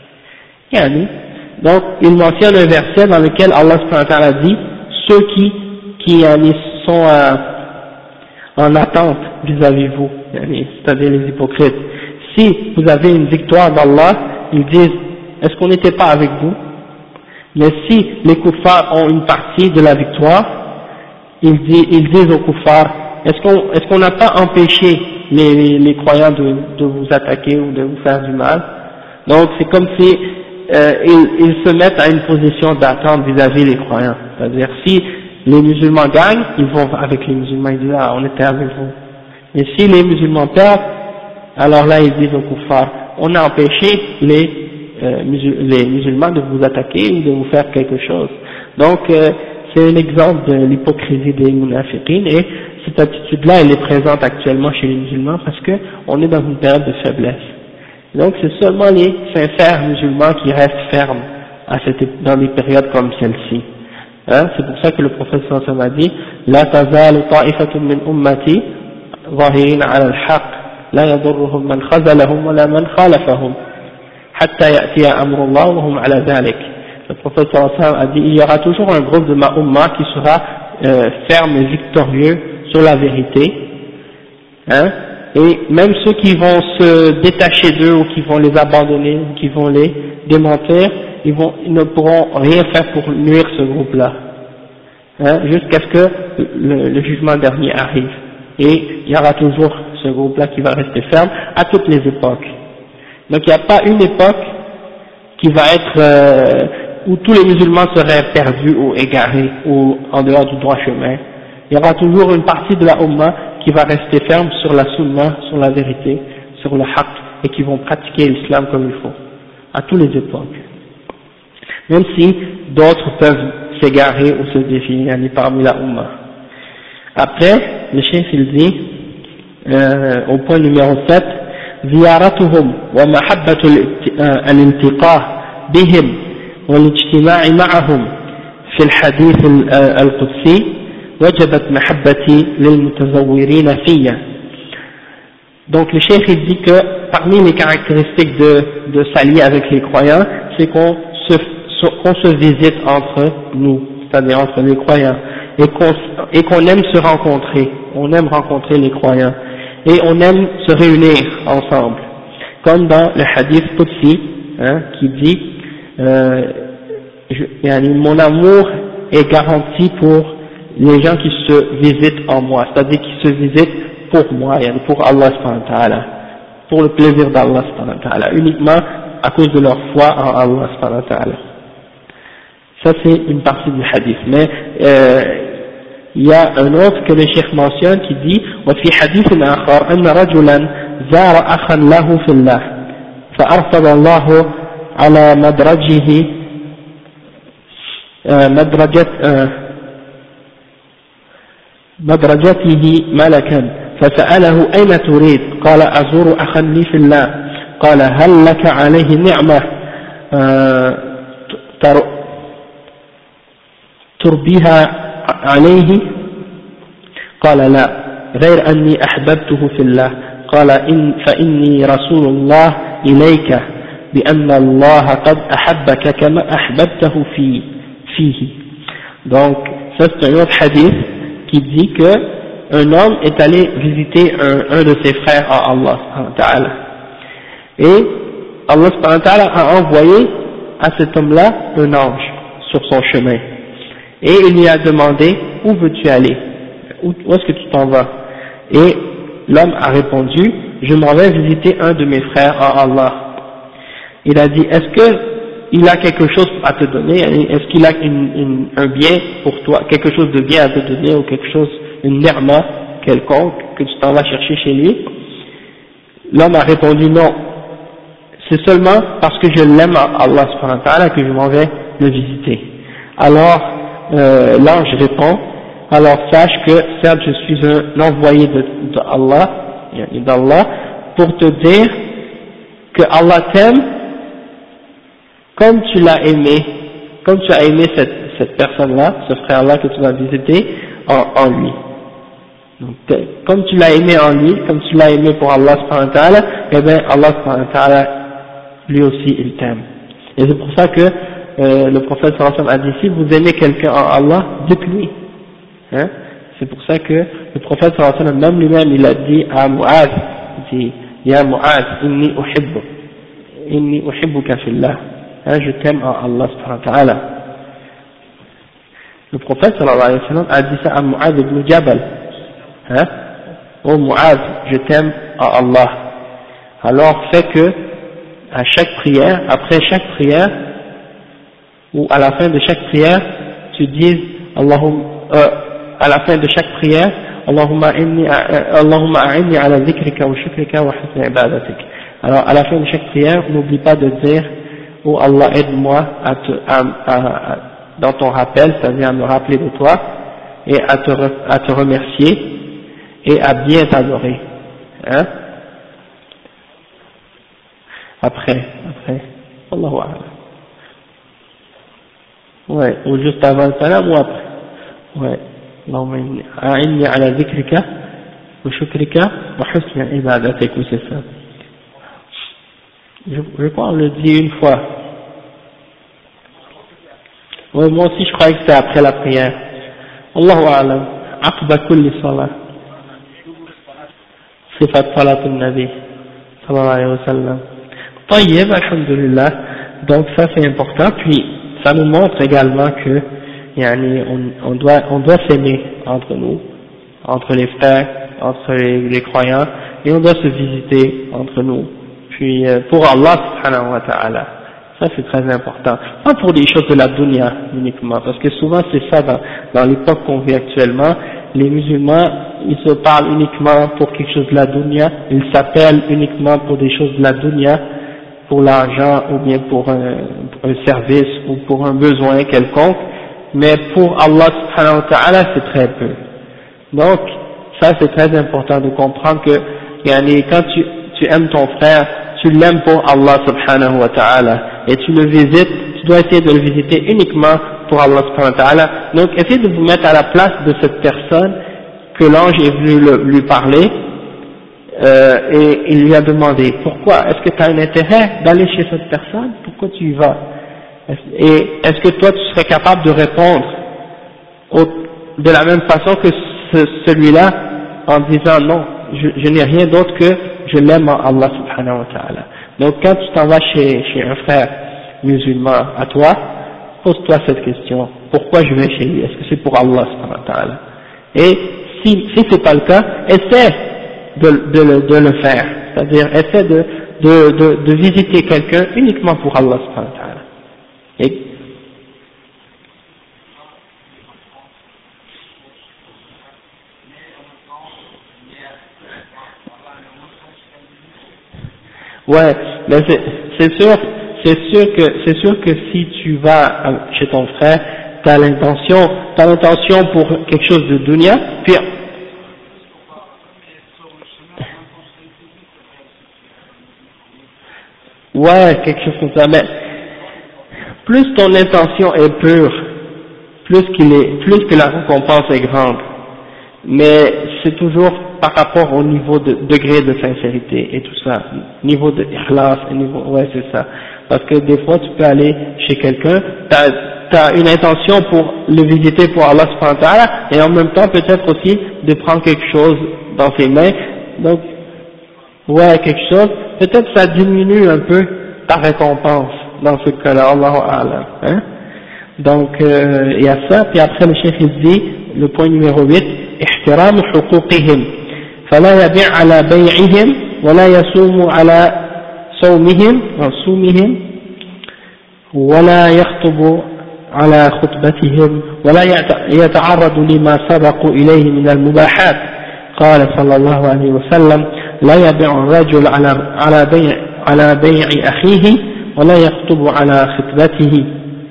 A: Donc, il mentionne un verset dans lequel Allah subhanahu wa ta'ala dit, ceux qui sont en attente vis-à-vis vous, c'est-à-dire les hypocrites. Si vous avez une victoire d'Allah, ils disent, est-ce qu'on n'était pas avec vous? Mais si les kuffars ont une partie de la victoire, ils disent aux kuffars, est-ce qu'on n'a pas empêché les croyants de vous attaquer ou de vous faire du mal? Donc c'est comme si ils se mettent à une position d'attente vis-à-vis des croyants. C'est-à-dire si les musulmans gagnent, ils vont avec les musulmans, ils disent ah on était avec vous. Et si les musulmans perdent, alors là ils disent aux kuffars, on a empêché les musulmans de vous attaquer ou de vous faire quelque chose. Donc c'est un exemple de l'hypocrisie des munafiqines, et cette attitude-là, elle est présente actuellement chez les musulmans parce que on est dans une période de faiblesse. Donc c'est seulement les sincères musulmans qui restent fermes dans des périodes comme celle-ci. Hein, c'est pour ça que le prophète sallallahu alayhi wa sallam a dit La tazalu ta'ifatun min ummati ظاهرين على الحق لا يضرهم من خذلهم ولا من خالفهم حتى يأتي أمر الله وهم على ذلك. Le prophète sallallahu alayhi wa sallam a dit il y aura toujours un groupe de ma umma qui sera ferme et victorieux sur la vérité, hein, et même ceux qui vont se détacher d'eux ou qui vont les abandonner ou qui vont les démentir, ils ne pourront rien faire pour nuire ce groupe-là, hein, jusqu'à ce que le jugement dernier arrive. Et il y aura toujours ce groupe-là qui va rester ferme à toutes les époques. Donc il n'y a pas une époque qui va être où tous les musulmans seraient perdus ou égarés ou en dehors du droit chemin. Il y aura toujours une partie de la Ummah qui va rester ferme sur la sunna, sur la vérité, sur le haqq, et qui vont pratiquer l'islam comme il faut, à toutes les époques. Même si d'autres peuvent s'égarer ou se défier parmi la Ummah. Après, le cheikh il dit, au point numéro 7, زيارتهم ومحبة الالتقاء بهم والاجتماع معهم في الحديث القدسي وجبت محبتي للمتزورين فيا. Donc le cheikh il dit que parmi les caractéristiques de s'allier avec les croyants, c'est qu'on se visite entre nous, c'est-à-dire entre les croyants, et qu'on aime se rencontrer, on aime rencontrer les croyants, et on aime se réunir ensemble, comme dans le hadith Qudsi, hein, qui dit mon amour est garanti pour les gens qui se visitent en moi, c'est-à-dire qui se visitent pour moi, pour Allah subhanahu wa ta'ala, pour le plaisir d'Allah subhanahu wa ta'ala, uniquement à cause de leur foi en Allah subhanahu wa ta'ala. Ça c'est une partie du hadith, mais il y a un autre que le cheikh mentionne qui dit وفي حديث آخر أن رجلا زار أخا له في الله فأرسل الله على مدرجته ملكا فسأله أين تريد؟ قال أزور أخا لي في الله. قال هل لك عليه نعمة تربيها عليه؟ قال لا غير أني أحببته في الله. قال فإني رسول الله إليك بأن الله قد أحبك كما أحببته فيه. Donc ça c'est un autre hadith qui dit que un homme est allé visiter un de ses frères à Allah subhanahu wa ta'ala, et Allah subhanahu wa ta'ala a envoyé à cet homme-là un ange sur son chemin, et il lui a demandé où veux-tu aller, où est-ce que tu t'en vas, et l'homme a répondu je m'en vais visiter un de mes frères à Allah. Il a dit est-ce que il a quelque chose à te donner, est-ce qu'il a un bien pour toi, quelque chose de bien à te donner, ou quelque chose, une ni'ma quelconque que tu t'en vas chercher chez lui? L'homme a répondu non, c'est seulement parce que je l'aime à Allah subhanahu wa ta'ala que je m'en vais le visiter. Alors l'ange répond alors sache que certes je suis un envoyé d'Allah pour te dire que Allah t'aime comme tu l'as aimé, comme tu as aimé cette personne-là, ce frère-là que tu vas visiter en lui. Donc, comme tu l'as aimé en lui, comme tu l'as aimé pour Allah subhanahu wa ta'ala, eh bien Allah subhanahu wa ta'ala, lui aussi il t'aime. Et c'est pour ça que le prophète sallallahu alayhi wa sallam a dit si vous aimez quelqu'un en Allah, dites-lui. Hein? C'est pour ça que le prophète sallallahu alayhi wa sallam, même lui-même, il a dit à Mu'adh, il dit Ya Mu'adh, inni uhibbuka fillah. Hein, je t'aime en Allah subhanahu wa ta'ala. Le prophète sallallahu alayhi wa sallam a dit ça à Mu'adh ibn Jabal. Hein? Oh Mu'adh, je t'aime en Allah. Alors fais que à chaque prière, après chaque prière, ou à la fin de chaque prière, tu dises à la fin de chaque prière, Allahumma a'inni ala dhikrika wa shukrika wa husni ibadatik. Alors à la fin de chaque prière, n'oublie pas de dire oh Allah aide-moi dans ton rappel, c'est-à-dire à me rappeler de toi, et à te remercier, et à bien t'adorer. Hein? Après. Allahu A'lam. Ouais, ou juste avant le salam ou après. Ouais. Allahumma a'inni ala dhikrika wa shukrika wa husni ibadatik, ou c'est ça. Je crois qu'on le dit une fois. Ouais, moi aussi je croyais que c'était après la prière. Allahu A'lam. Aqba kulli salat. Sifat salat al-Nabi sallallahu alayhi wa sallam. Tayyib, alhamdulillah. Donc ça c'est important. Puis ça nous montre également que yani, on doit s'aimer entre nous, entre les frères, entre les croyants, et on doit se visiter entre nous. Puis pour Allah subhanahu wa ta'ala. Ça c'est très important. Pas pour des choses de la dunya uniquement, parce que souvent c'est ça dans l'époque qu'on vit actuellement. Les musulmans, ils se parlent uniquement pour quelque chose de la dunya, ils s'appellent uniquement pour des choses de la dunya, pour l'argent ou bien pour un service ou pour un besoin quelconque, mais pour Allah subhanahu wa ta'ala c'est très peu. Donc ça c'est très important de comprendre que yani, quand tu aimes ton frère, tu l'aimes pour Allah subhanahu wa ta'ala, et tu le visites, tu dois essayer de le visiter uniquement pour Allah subhanahu wa ta'ala. Donc essayez de vous mettre à la place de cette personne que l'ange est venu lui parler, et il lui a demandé pourquoi, est-ce que tu as un intérêt d'aller chez cette personne, pourquoi tu y vas, et est-ce que toi tu serais capable de répondre de la même façon que celui-là, en disant non, je n'ai rien d'autre que je l'aime en Allah subhanahu wa ta'ala. Donc quand tu t'en vas chez un frère musulman à toi, pose-toi cette question, pourquoi je vais chez lui, est-ce que c'est pour Allah subhanahu wa ta'ala? Et si c'est pas le cas, essaie de le faire, c'est-à-dire essaie de visiter quelqu'un uniquement pour Allah subhanahu wa ta'ala. Et ouais, mais c'est sûr que si tu vas chez ton frère, t'as l'intention pour quelque chose de dunya, puis ouais, quelque chose comme ça, mais plus ton intention est pure, plus que la récompense est grande. Mais c'est toujours par rapport au niveau de degré de sincérité et tout ça, niveau de ikhlas, ouais c'est ça. Parce que des fois tu peux aller chez quelqu'un, t'as une intention pour le visiter pour Allah subhanahu wa ta'ala, et en même temps peut-être aussi de prendre quelque chose dans ses mains, donc ouais quelque chose, peut-être ça diminue un peu ta récompense dans ce cas-là, Allahu a'lam, hein. Donc il y a ça, puis après le chef il dit, le point numéro 8, احترام حقوقهم فلا يبيع على بيعهم ولا يصوم على صومهم ولا يخطب على خطبتهم ولا يتعرض لما سبقوا إليه من المباحات. قال صلى الله عليه وسلم لا يبيع الرجل على بيع أخيه ولا يخطب على خطبته.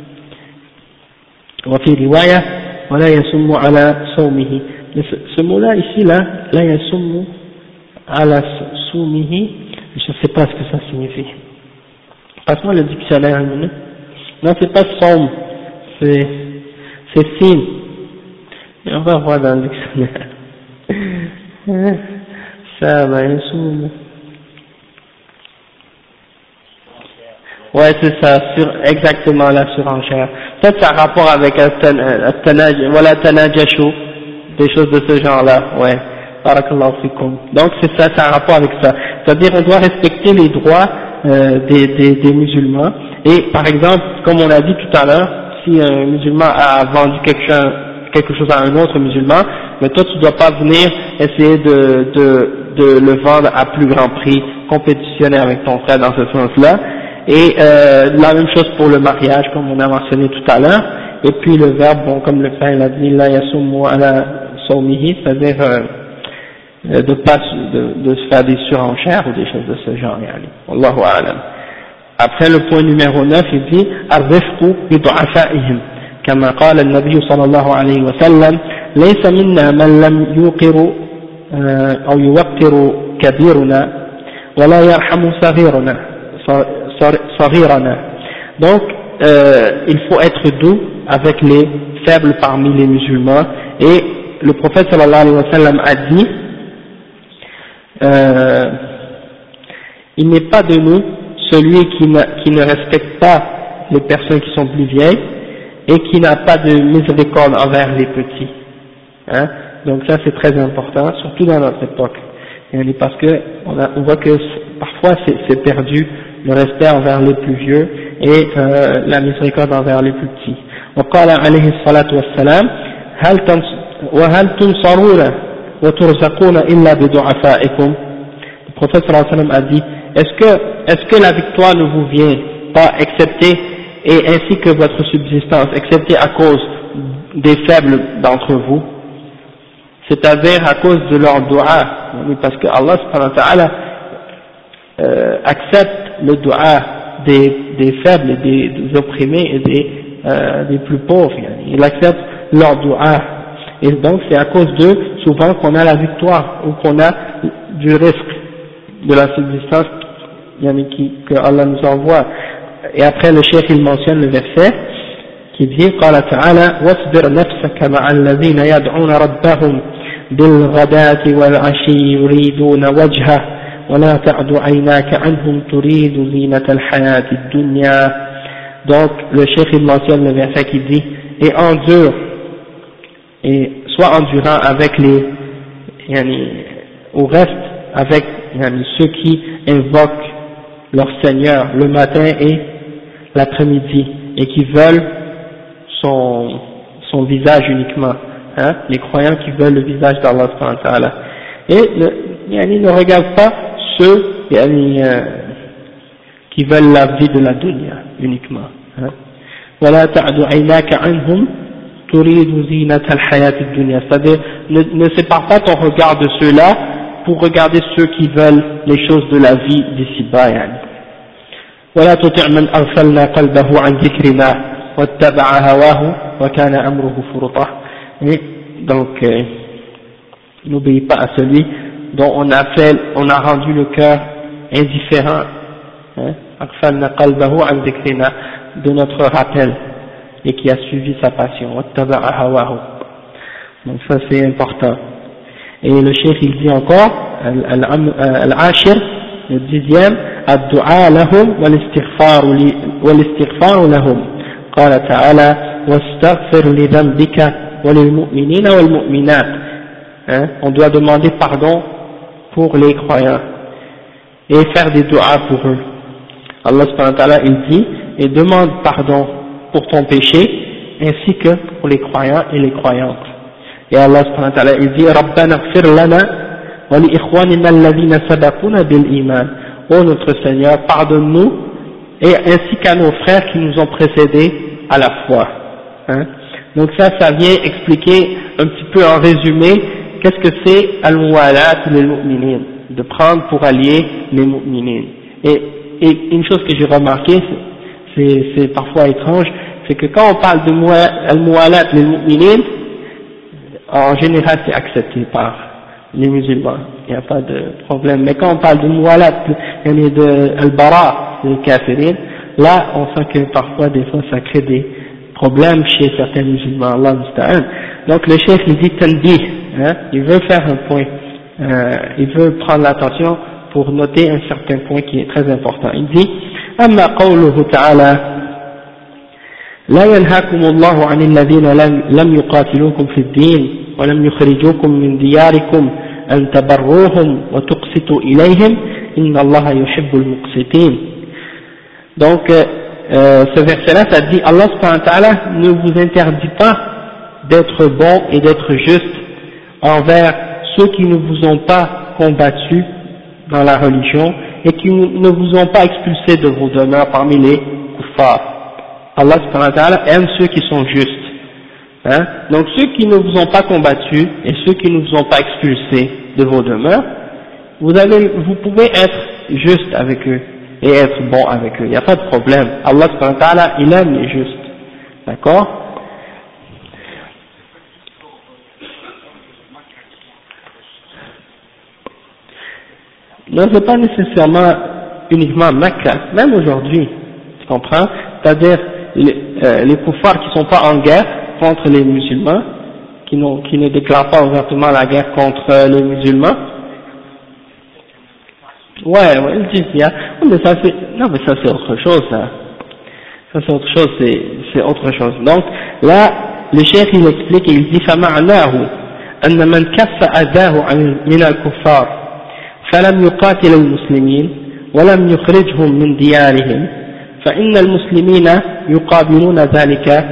A: وفي رواية ولا يصوم على صومه. Ce mot-là ici là, la yasummu ala soumihi, je ne sais pas ce que ça signifie. Passe-moi le dictionnaire une minute. Non, c'est pas somme, c'est signe. Et on va voir dans le dictionnaire. Ça va yasummu. Ouais, c'est ça, exactement la surenchère. Peut-être ça a rapport avec voilà tanajashu, des choses de ce genre-là, ouais. Barakallahu fikum. Donc c'est ça, ça a rapport avec ça. C'est-à-dire on doit respecter les droits des musulmans. Et par exemple, comme on a dit tout à l'heure, si un musulman a vendu quelque chose à un autre musulman, mais toi tu dois pas venir essayer de le vendre à plus grand prix, compétitionner avec ton frère dans ce sens-là. Et la même chose pour le mariage, comme on a mentionné tout à l'heure. Et puis le verbe, bon, comme le frère l'a dit, la yasummu ala sawmihi, c'est-à-dire de se faire des surenchères ou des choses de ce genre. Wallahu a'lam. Après le point numéro 9, il dit ar-rifqu bi du'afaihim, كما قال النبي صلى الله عليه وسلم ليس منا من لم يوقر أو يوقر كبيرنا ولا يرحم صغيرنا. Donc il faut être doux avec les faibles parmi les musulmans, et le prophète sallallahu alayhi wa sallam a dit il n'est pas de nous celui qui ne respecte pas les personnes qui sont plus vieilles et qui n'a pas de miséricorde envers les petits, hein. Donc ça c'est très important, surtout dans notre époque, parce que on voit que parfois c'est perdu le respect envers les plus vieux et la miséricorde envers les plus petits. وقال عليه الصلاة والسلام وهل تنصرون وترزقون إلا بضعفائكم. Le prophète sallallahu alayhi wa sallam a dit est-ce que la victoire ne vous vient pas excepté, et ainsi que votre subsistance, excepté à cause des faibles d'entre vous, c'est-à-dire à cause de leur dua, parce que Allah subhanahu wa ta'ala accepte le dua des faibles, des opprimés et des plus pauvres, il accepte leur dua, et donc c'est à cause d'eux souvent qu'on a la victoire ou qu'on a du risque de la subsistance que Allah nous envoie. Et après le cheikh il mentionne le verset qui dit قال تعالى واصبر نفسك مع الذين يدعون ربهم بالغداة والعشي يريدون وجهه ولا تعد عيناك عنهم تريد زينة الحياة الدنيا. Donc le cheikh il mentionne le verset qui dit et endure, et sois endurant avec au reste avec ceux qui invoquent leur Seigneur le matin et l'après-midi et qui veulent son visage uniquement, hein, les croyants qui veulent le visage d'Allah subhanahu wa ta'ala, et ne regarde pas ceux qui veulent la vie de la dunya uniquement, hein. ولا تعد عيناك عنهم تريد زينة الحياة الدنيا, c'est-à-dire ne sépare pas ton regard de ceux-là pour regarder ceux qui veulent les choses de la vie d'ici-bas, ولا تطع من أغفلنا قلبه عن ذكرنا واتبع هواه وكان أمره فرطا. Et donc n'obéis pas à celui dont on a rendu le cœur indifférent, أغفلنا قلبه عن ذكرنا, de notre rappel, et qui a suivi sa passion, واتبع هواه. Donc ça c'est important. Et le cheikh il dit encore al-ashir, le 10e, الدعاء لهم والاستغفار لهم. قال تعالى واستغفر لذنبك وللمؤمنين والمؤمنات. On doit demander pardon pour les croyants et faire des du'as pour eux. Allah subhanahu wa ta'ala il dit et demande pardon pour ton péché ainsi que pour les croyants et les croyantes. Et Allah subhanahu wa ta'ala il dit ربنا اغفر لنا ولإخواننا الذين سبقونا بالإيمان. Ô notre Seigneur, pardonne-nous et ainsi qu'à nos frères qui nous ont précédés à la foi. Donc ça vient expliquer un petit peu en résumé qu'est-ce que c'est al-muwalat lil mu'minin, de prendre pour allier les mu'minin. Et une chose que j'ai remarqué, c'est parfois étrange, c'est que quand on parle de al-muwalat lil mu'minin, en général c'est accepté par les musulmans, il n'y a pas de problème. Mais quand on parle de muwalat, de al-bara, les kafirin, là on sent que parfois des fois ça crée des problèmes chez certains musulmans, Allah musta'an. Donc le chef il dit tanbih, il veut faire un point, il veut prendre l'attention pour noter un certain point qui est très important. Il dit amma qawluhu ta'ala لا ينهاكم الله عن الذين لم يقاتلوكم في الدين ولم يخرجوكم من دياركم أن تبروهم وتقسطوا إليهم إن الله يحب المقسطين. Donc ce verset-là, ça dit Allah subhanahu wa ta'ala ne vous interdit pas d'être bon et d'être juste envers ceux qui ne vous ont pas combattu dans la religion et qui ne vous ont pas expulsé de vos demeures parmi les kuffars. Allah subhanahu wa ta'ala aime ceux qui sont justes. Donc ceux qui ne vous ont pas combattu et ceux qui ne vous ont pas expulsés de vos demeures, vous pouvez être juste avec eux et être bon avec eux, il n'y a pas de problème. Allah subhanahu wa ta'ala il aime les justes, d'accord. Non, c'est pas nécessairement uniquement Mecca, même aujourd'hui, tu comprends? C'est-à-dire les kuffars qui sont pas en guerre contre les musulmans, qui ne déclarent pas ouvertement la guerre contre les musulmans. Ouais, ils disent bien. Mais ça c'est autre chose, ça. Ça c'est autre chose, c'est autre chose. Donc là, le cheikh il explique et il dit فمعناه أن من كف أذاه من الكفار فلم يقاتل المسلمين ولم يخرجهم من ديارهم فإن المسلمين يقابلون ذلك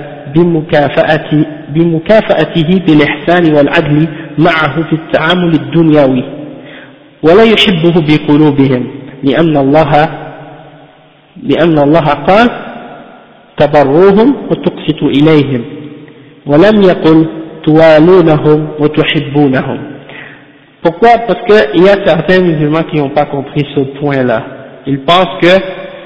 A: بمكافأته بالإحسان والعدل معه في التعامل الدنيوي ولا يحبه بقلوبهم لأن الله قال تبروهم وتقسطوا إليهم ولم يقل توالونهم وتحبونهم. Pourquoi? Parce qu'il y a certains musulmans qui n'ont pas compris ce point-là. Ils pensent que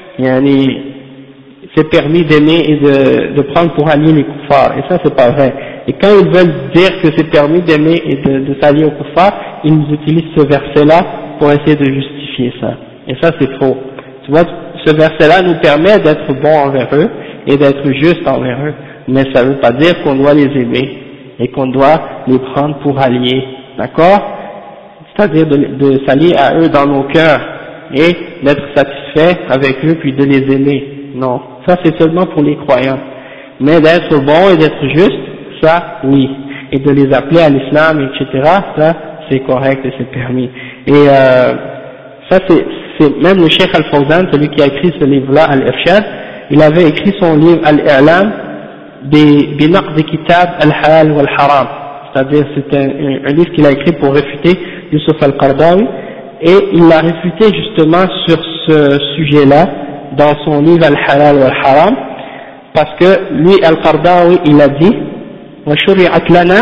A: c'est permis d'aimer et de prendre pour alliés les kuffars, et ça c'est pas vrai. Et quand ils veulent dire que c'est permis d'aimer et de s'allier aux kuffars, ils utilisent ce verset-là pour essayer de justifier ça. Et ça c'est faux. Tu vois, ce verset-là nous permet d'être bons envers eux et d'être justes envers eux, mais ça ne veut pas dire qu'on doit les aimer et qu'on doit les prendre pour alliés, d'accord? C'est-à-dire de s'allier à eux dans nos cœurs et d'être satisfait avec eux puis de les aimer. Non, ça c'est seulement pour les croyants. Mais d'être bon et d'être juste, ça oui. Et de les appeler à l'islam, etc., ça c'est correct et c'est permis. Et ça c'est même le Cheikh Al-Fawzan, celui qui a écrit ce livre-là, Al-Irshad, il avait écrit son livre Al-I'lam بنقد كتاب الحلال والحرام, c'est-à-dire c'est un livre qu'il a écrit pour réfuter Youssef Al-Qaradawi, et il l'a réfuté justement sur ce sujet-là dans son livre Al-Halal wal-Haram, parce que lui Al-Qaradawi il a dit وشرعت لنا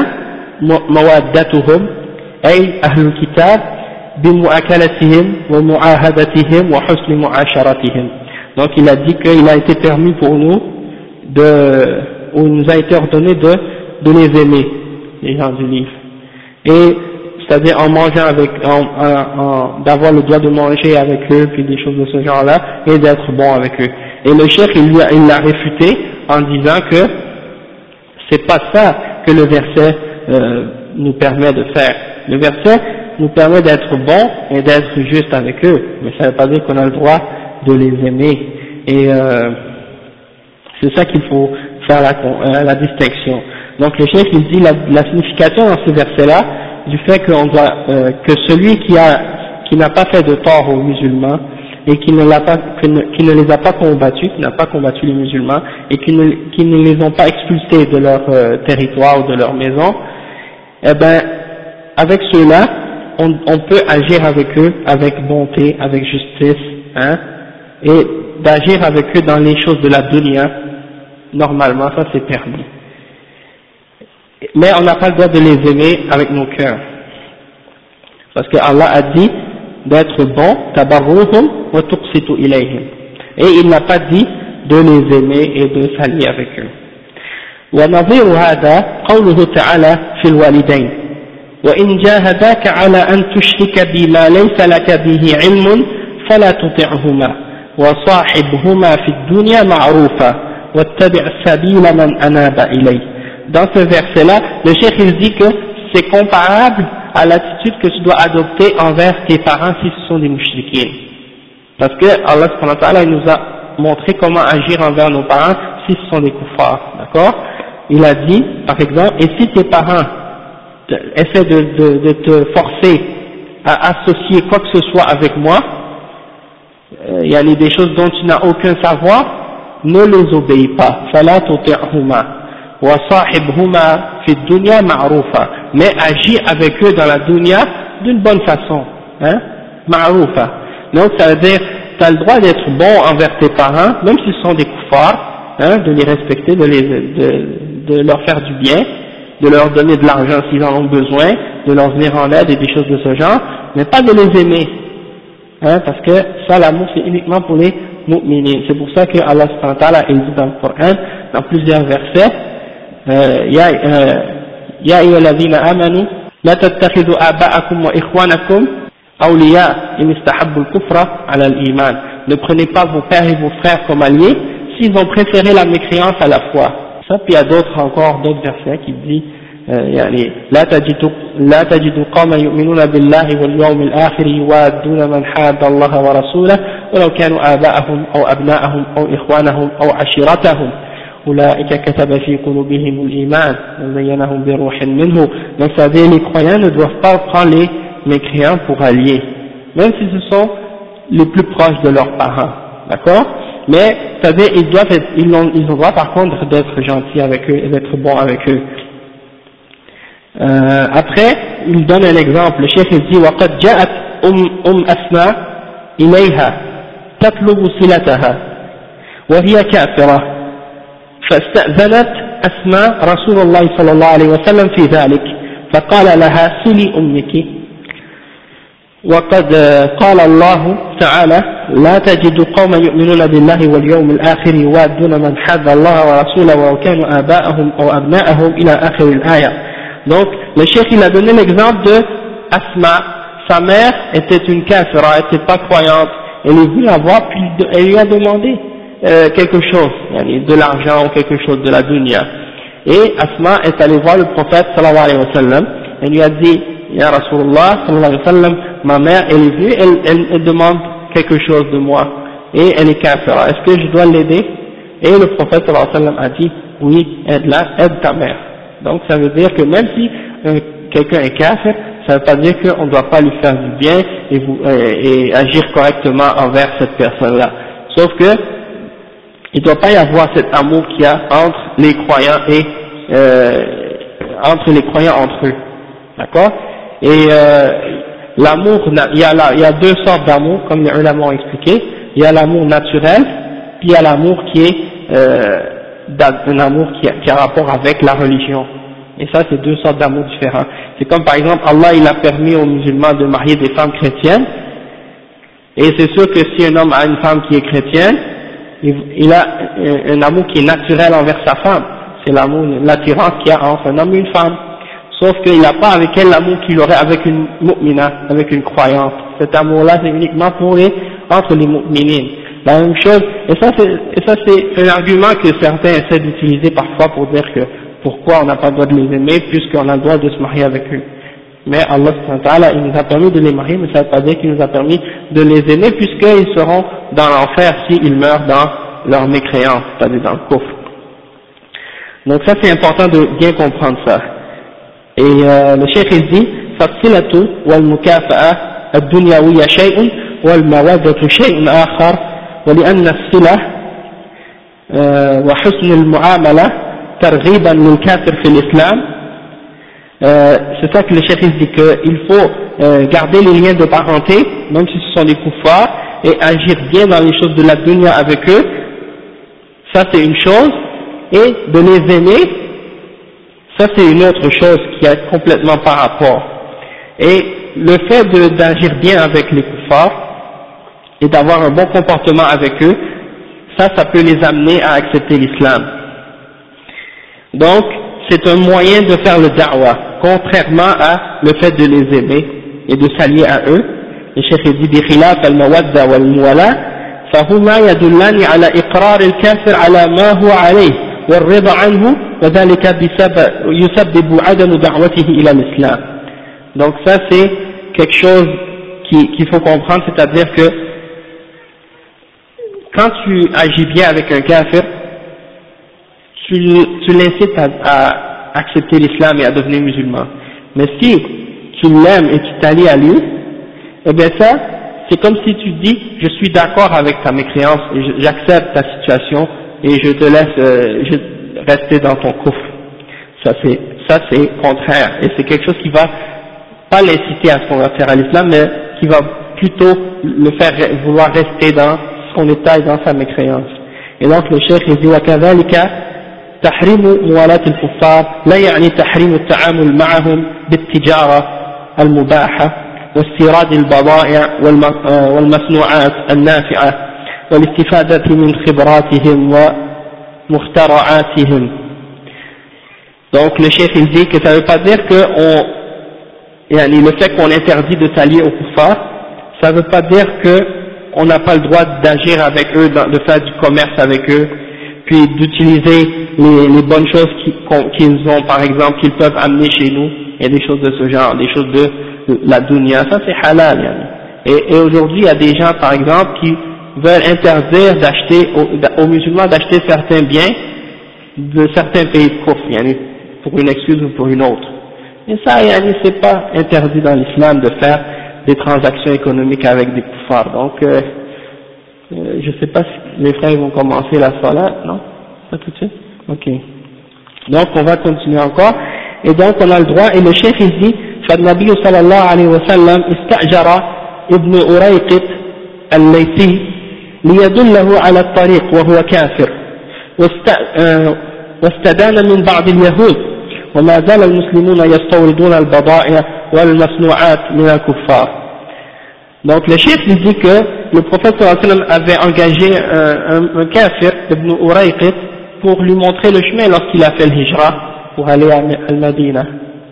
A: موادتهم أي أهل الكتاب بمؤاكلتهم ومعاهدتهم وحسن معاشرتهم. Donc il a dit qu'il a été permis pour nous ou il nous a été ordonné de les aimer, les gens du livre, et c'est-à-dire en mangeant avec, d'avoir le droit de manger avec eux, puis des choses de ce genre-là, et d'être bon avec eux. Et le cheikh il l'a réfuté en disant que c'est pas ça que le verset nous permet de faire. Le verset nous permet d'être bon et d'être juste avec eux, mais ça ne veut pas dire qu'on a le droit de les aimer. Et c'est ça qu'il faut faire la distinction. Donc le cheikh il dit la signification dans ce verset-là du fait qu'on doit que celui qui n'a pas fait de tort aux musulmans et qui ne les a pas combattus, qui n'a pas combattu les musulmans et qui ne les ont pas expulsés de leur territoire ou de leur maison, eh ben avec ceux-là on peut agir avec eux avec bonté, avec justice, hein, et d'agir avec eux dans les choses de la dunya. Normalement ça c'est permis, mais on n'a pas le droit de les aimer avec nos cœurs, parce que Allah a dit d'être bon, tabarruhum wa tuqsitu ilayhim, et il n'a pas dit de les aimer et de s'allier avec eux. ونظير هذا قوله تعالى في الوالدين وإن جاهداك على أن تشرك بي ما ليس لك به علم فلا تطعهما وصاحبهما في الدنيا معروفا واتبع سبيل من أناب إليه. Dans ce verset-là, le cheikh il dit que c'est comparable à l'attitude que tu dois adopter envers tes parents si ce sont des mouchriquins. Parce que Allah subhanahu wa ta'ala nous a montré comment agir envers nos parents si ce sont des kuffars, d'accord? Il a dit, par exemple, et si tes parents essaient de te forcer à associer quoi que ce soit avec moi, il y a des choses dont tu n'as aucun savoir, ne les obéis pas. فَلَا تُطِعْهُمَا وَصَاحِبْهُمَا فِي الدُّنْيَا مَعْرُوفًا, mais agis avec eux dans la dunya d'une bonne façon, hein, ma'roufa. Donc ça veut dire, tu as le droit d'être bon envers tes parents, même s'ils sont des kuffars, hein, de les respecter, de leur faire du bien, de leur donner de l'argent s'ils en ont besoin, de leur venir en aide et des choses de ce genre, mais pas de les aimer, hein, parce que ça, l'amour, c'est uniquement pour les mu'minines. C'est pour ça que Allah subhanahu wa ta'ala il dit dans le Coran, dans plusieurs versets, يا أيها الذين آمنوا لا تتخذوا آباءكم وإخوانكم awliya in istahabbu al-kufra ala al-iman. Ne prenez pas vos pères et vos frères comme alliés s'ils ont préféré la mécréance à la foi. Ça, puis il y a d'autres versets qui disent يعني لا تجد قوما يؤمنون بالله واليوم الآخر يوادون من حاد الله ورسوله ولو كانوا آباءهم أو أبناءهم أو إخوانهم أو عشيرتهم أولئك كتب في قلوبهم الإيمان وزينهم بروح منه. Donc ça veut dire les croyants ne doivent pas prendre les mécréants pour alliés, même si ce sont les plus proches de leurs parents, d'accord? Mais ça veut dire ils ont le droit par contre d'être gentils avec eux et d'être bons avec eux. Après, il donne un exemple. Le chef dit وقد جاءت أسماء إليها تطلب صلتها وهي كافرة فاستأذنت أسماء رسول الله صلى الله عليه وسلم في ذلك فقال لها صلي أمك. وقد قال الله تعالى لا تجد قوما يؤمنون بالله واليوم الآخر يوادون من حاد الله ورسوله ولو كانوا آباءهم أو أبناءهم إلى آخر الآية. Donc, le cheikh il a donné l'exemple de Asma. Sa mère était une kafira, elle n'était pas croyante. Elle est venue la voir, puis elle lui a demandé quelque chose, de l'argent ou quelque chose de la dunya. Et Asma est allée voir le prophète sallallahu alayhi wa sallam. Elle lui a dit, Ya Rasulullah sallallahu alayhi wa sallam, ma mère elle est venue, elle demande quelque chose de moi. Et elle est kafira, est-ce que je dois l'aider? Et le prophète sallallahu alayhi wa sallam a dit, oui, aide ta mère. Donc ça veut dire que même si quelqu'un est kafir, ça ne veut pas dire qu'on ne doit pas lui faire du bien et agir correctement envers cette personne-là. Sauf que il ne doit pas y avoir cet amour qu'il y a entre les croyants et entre eux, d'accord? Et l'amour, il y a deux sortes d'amour, comme les ulama ont expliqué. Il y a l'amour naturel, puis il y a l'amour qui est un amour qui a rapport avec la religion. Et ça, c'est deux sortes d'amour différents. C'est comme par exemple, Allah il a permis aux musulmans de marier des femmes chrétiennes, et c'est sûr que si un homme a une femme qui est chrétienne, il a un amour qui est naturel envers sa femme. C'est l'amour, l'attirance qu'il y a entre un homme et une femme. Sauf qu'il n'a pas avec elle l'amour qu'il aurait avec une mu'mina, avec une croyante. Cet amour-là, c'est uniquement entre les mu'minines. La même chose, et ça c'est un argument que certains essaient d'utiliser parfois pour dire que pourquoi on n'a pas le droit de les aimer puisqu'on a le droit de se marier avec eux. Mais Allah subhanahu wa ta'ala, il nous a permis de les marier, mais ça ne veut pas dire qu'il nous a permis de les aimer puisqu'ils seront dans l'enfer s'ils meurent dans leur mécréance, c'est-à-dire dans le kufr. Donc ça c'est important de bien comprendre ça. Et le cheikh il dit فالصلة والمكافأة الدنيوية شيء والمودة شيء آخر ولأن الصلة وحسن المعاملة ترغيبا للكافر في الإسلام. C'est ça que le cheikh dit qu'il faut garder les liens de parenté même si ce sont des kuffars et agir bien dans les choses de la dunya avec eux, ça c'est une chose, et de les aimer, ça c'est une autre chose qui est complètement par rapport. Et le fait d'agir bien avec les kuffars et d'avoir un bon comportement avec eux, ça peut les amener à accepter l'islam. Donc c'est un moyen de faire le da'wah, contrairement à le fait de les aimer et de s'allier à eux. Le cheikh dit بخلاف المودة والموالاة فهما يدلان على إقرار الكافر على ما هو عليه والرضا عنه وذلك يسبب عدم دعوته إلى الإسلام. Donc ça c'est quelque chose qu'il faut comprendre, c'est-à-dire que quand tu agis bien avec un kafir, tu l'incites à accepter l'islam et à devenir musulman. Mais si tu l'aimes et tu t'allies à lui, eh bien ça, c'est comme si tu dis, je suis d'accord avec ta mécréance, et j'accepte ta situation, et je te laisse rester dans ton kufr. Ça c'est contraire, et c'est quelque chose qui va pas l'inciter à ce qu'on va faire à l'islam, mais qui va plutôt le faire vouloir rester dans son état et dans sa mécréance. Et donc le cheikh il dit وكذلك تحريم موالاة الكفار لا يعني تحريم التعامل معهم بالتجارة المباحة واستيراد البضائع والمصنوعات النافعة والاستفادة من خبراتهم ومخترعاتهم. Donc le chef il dit que ça ne veut pas dire qu'on le fait qu'on interdit de s'allier aux kuffars, ça ne veut pas dire qu'on n'a pas le droit d'agir avec eux, de faire du commerce avec eux, puis d'utiliser les bonnes choses qu'ils ont, par exemple, qu'ils peuvent amener chez nous, et des choses de ce genre, des choses de la dunya, ça c'est halal, et aujourd'hui il y a des gens, par exemple, qui veulent interdire d'acheter, aux musulmans d'acheter certains biens de certains pays de kufr, pour une excuse ou pour une autre. Et ça, c'est pas interdit dans l'islam de faire des transactions économiques avec des kuffars. Donc, je sais pas si les frères vont commencer la salat, non? Pas tout de suite? Ok. Donc, on va continuer encore. Et donc, on a le droit, et le chef il dit, فالنبي صلى الله عليه وسلم استأجر ابن أريقط الليثي ليدله على الطريق وهو كافر واستدان من بعض اليهود وما زال المسلمون يستوردون البضائع والمصنوعات من الكفار. Donc le chef il dit que le prophète sallallahu alayhi wa sallam avait engagé un kafir, Ibn Urayqit, pour lui montrer le chemin lorsqu'il a fait le hijra pour aller à Al-Madina.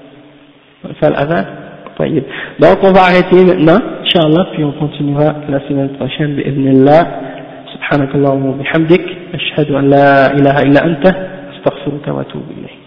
A: Donc on va arrêter maintenant, Inch'Allah, puis on continuera la semaine prochaine, bi'idhnillah. سبحانك اللهم وبحمدك أشهد أن لا إله إلا أنت أستغفرك وأتوب إليك.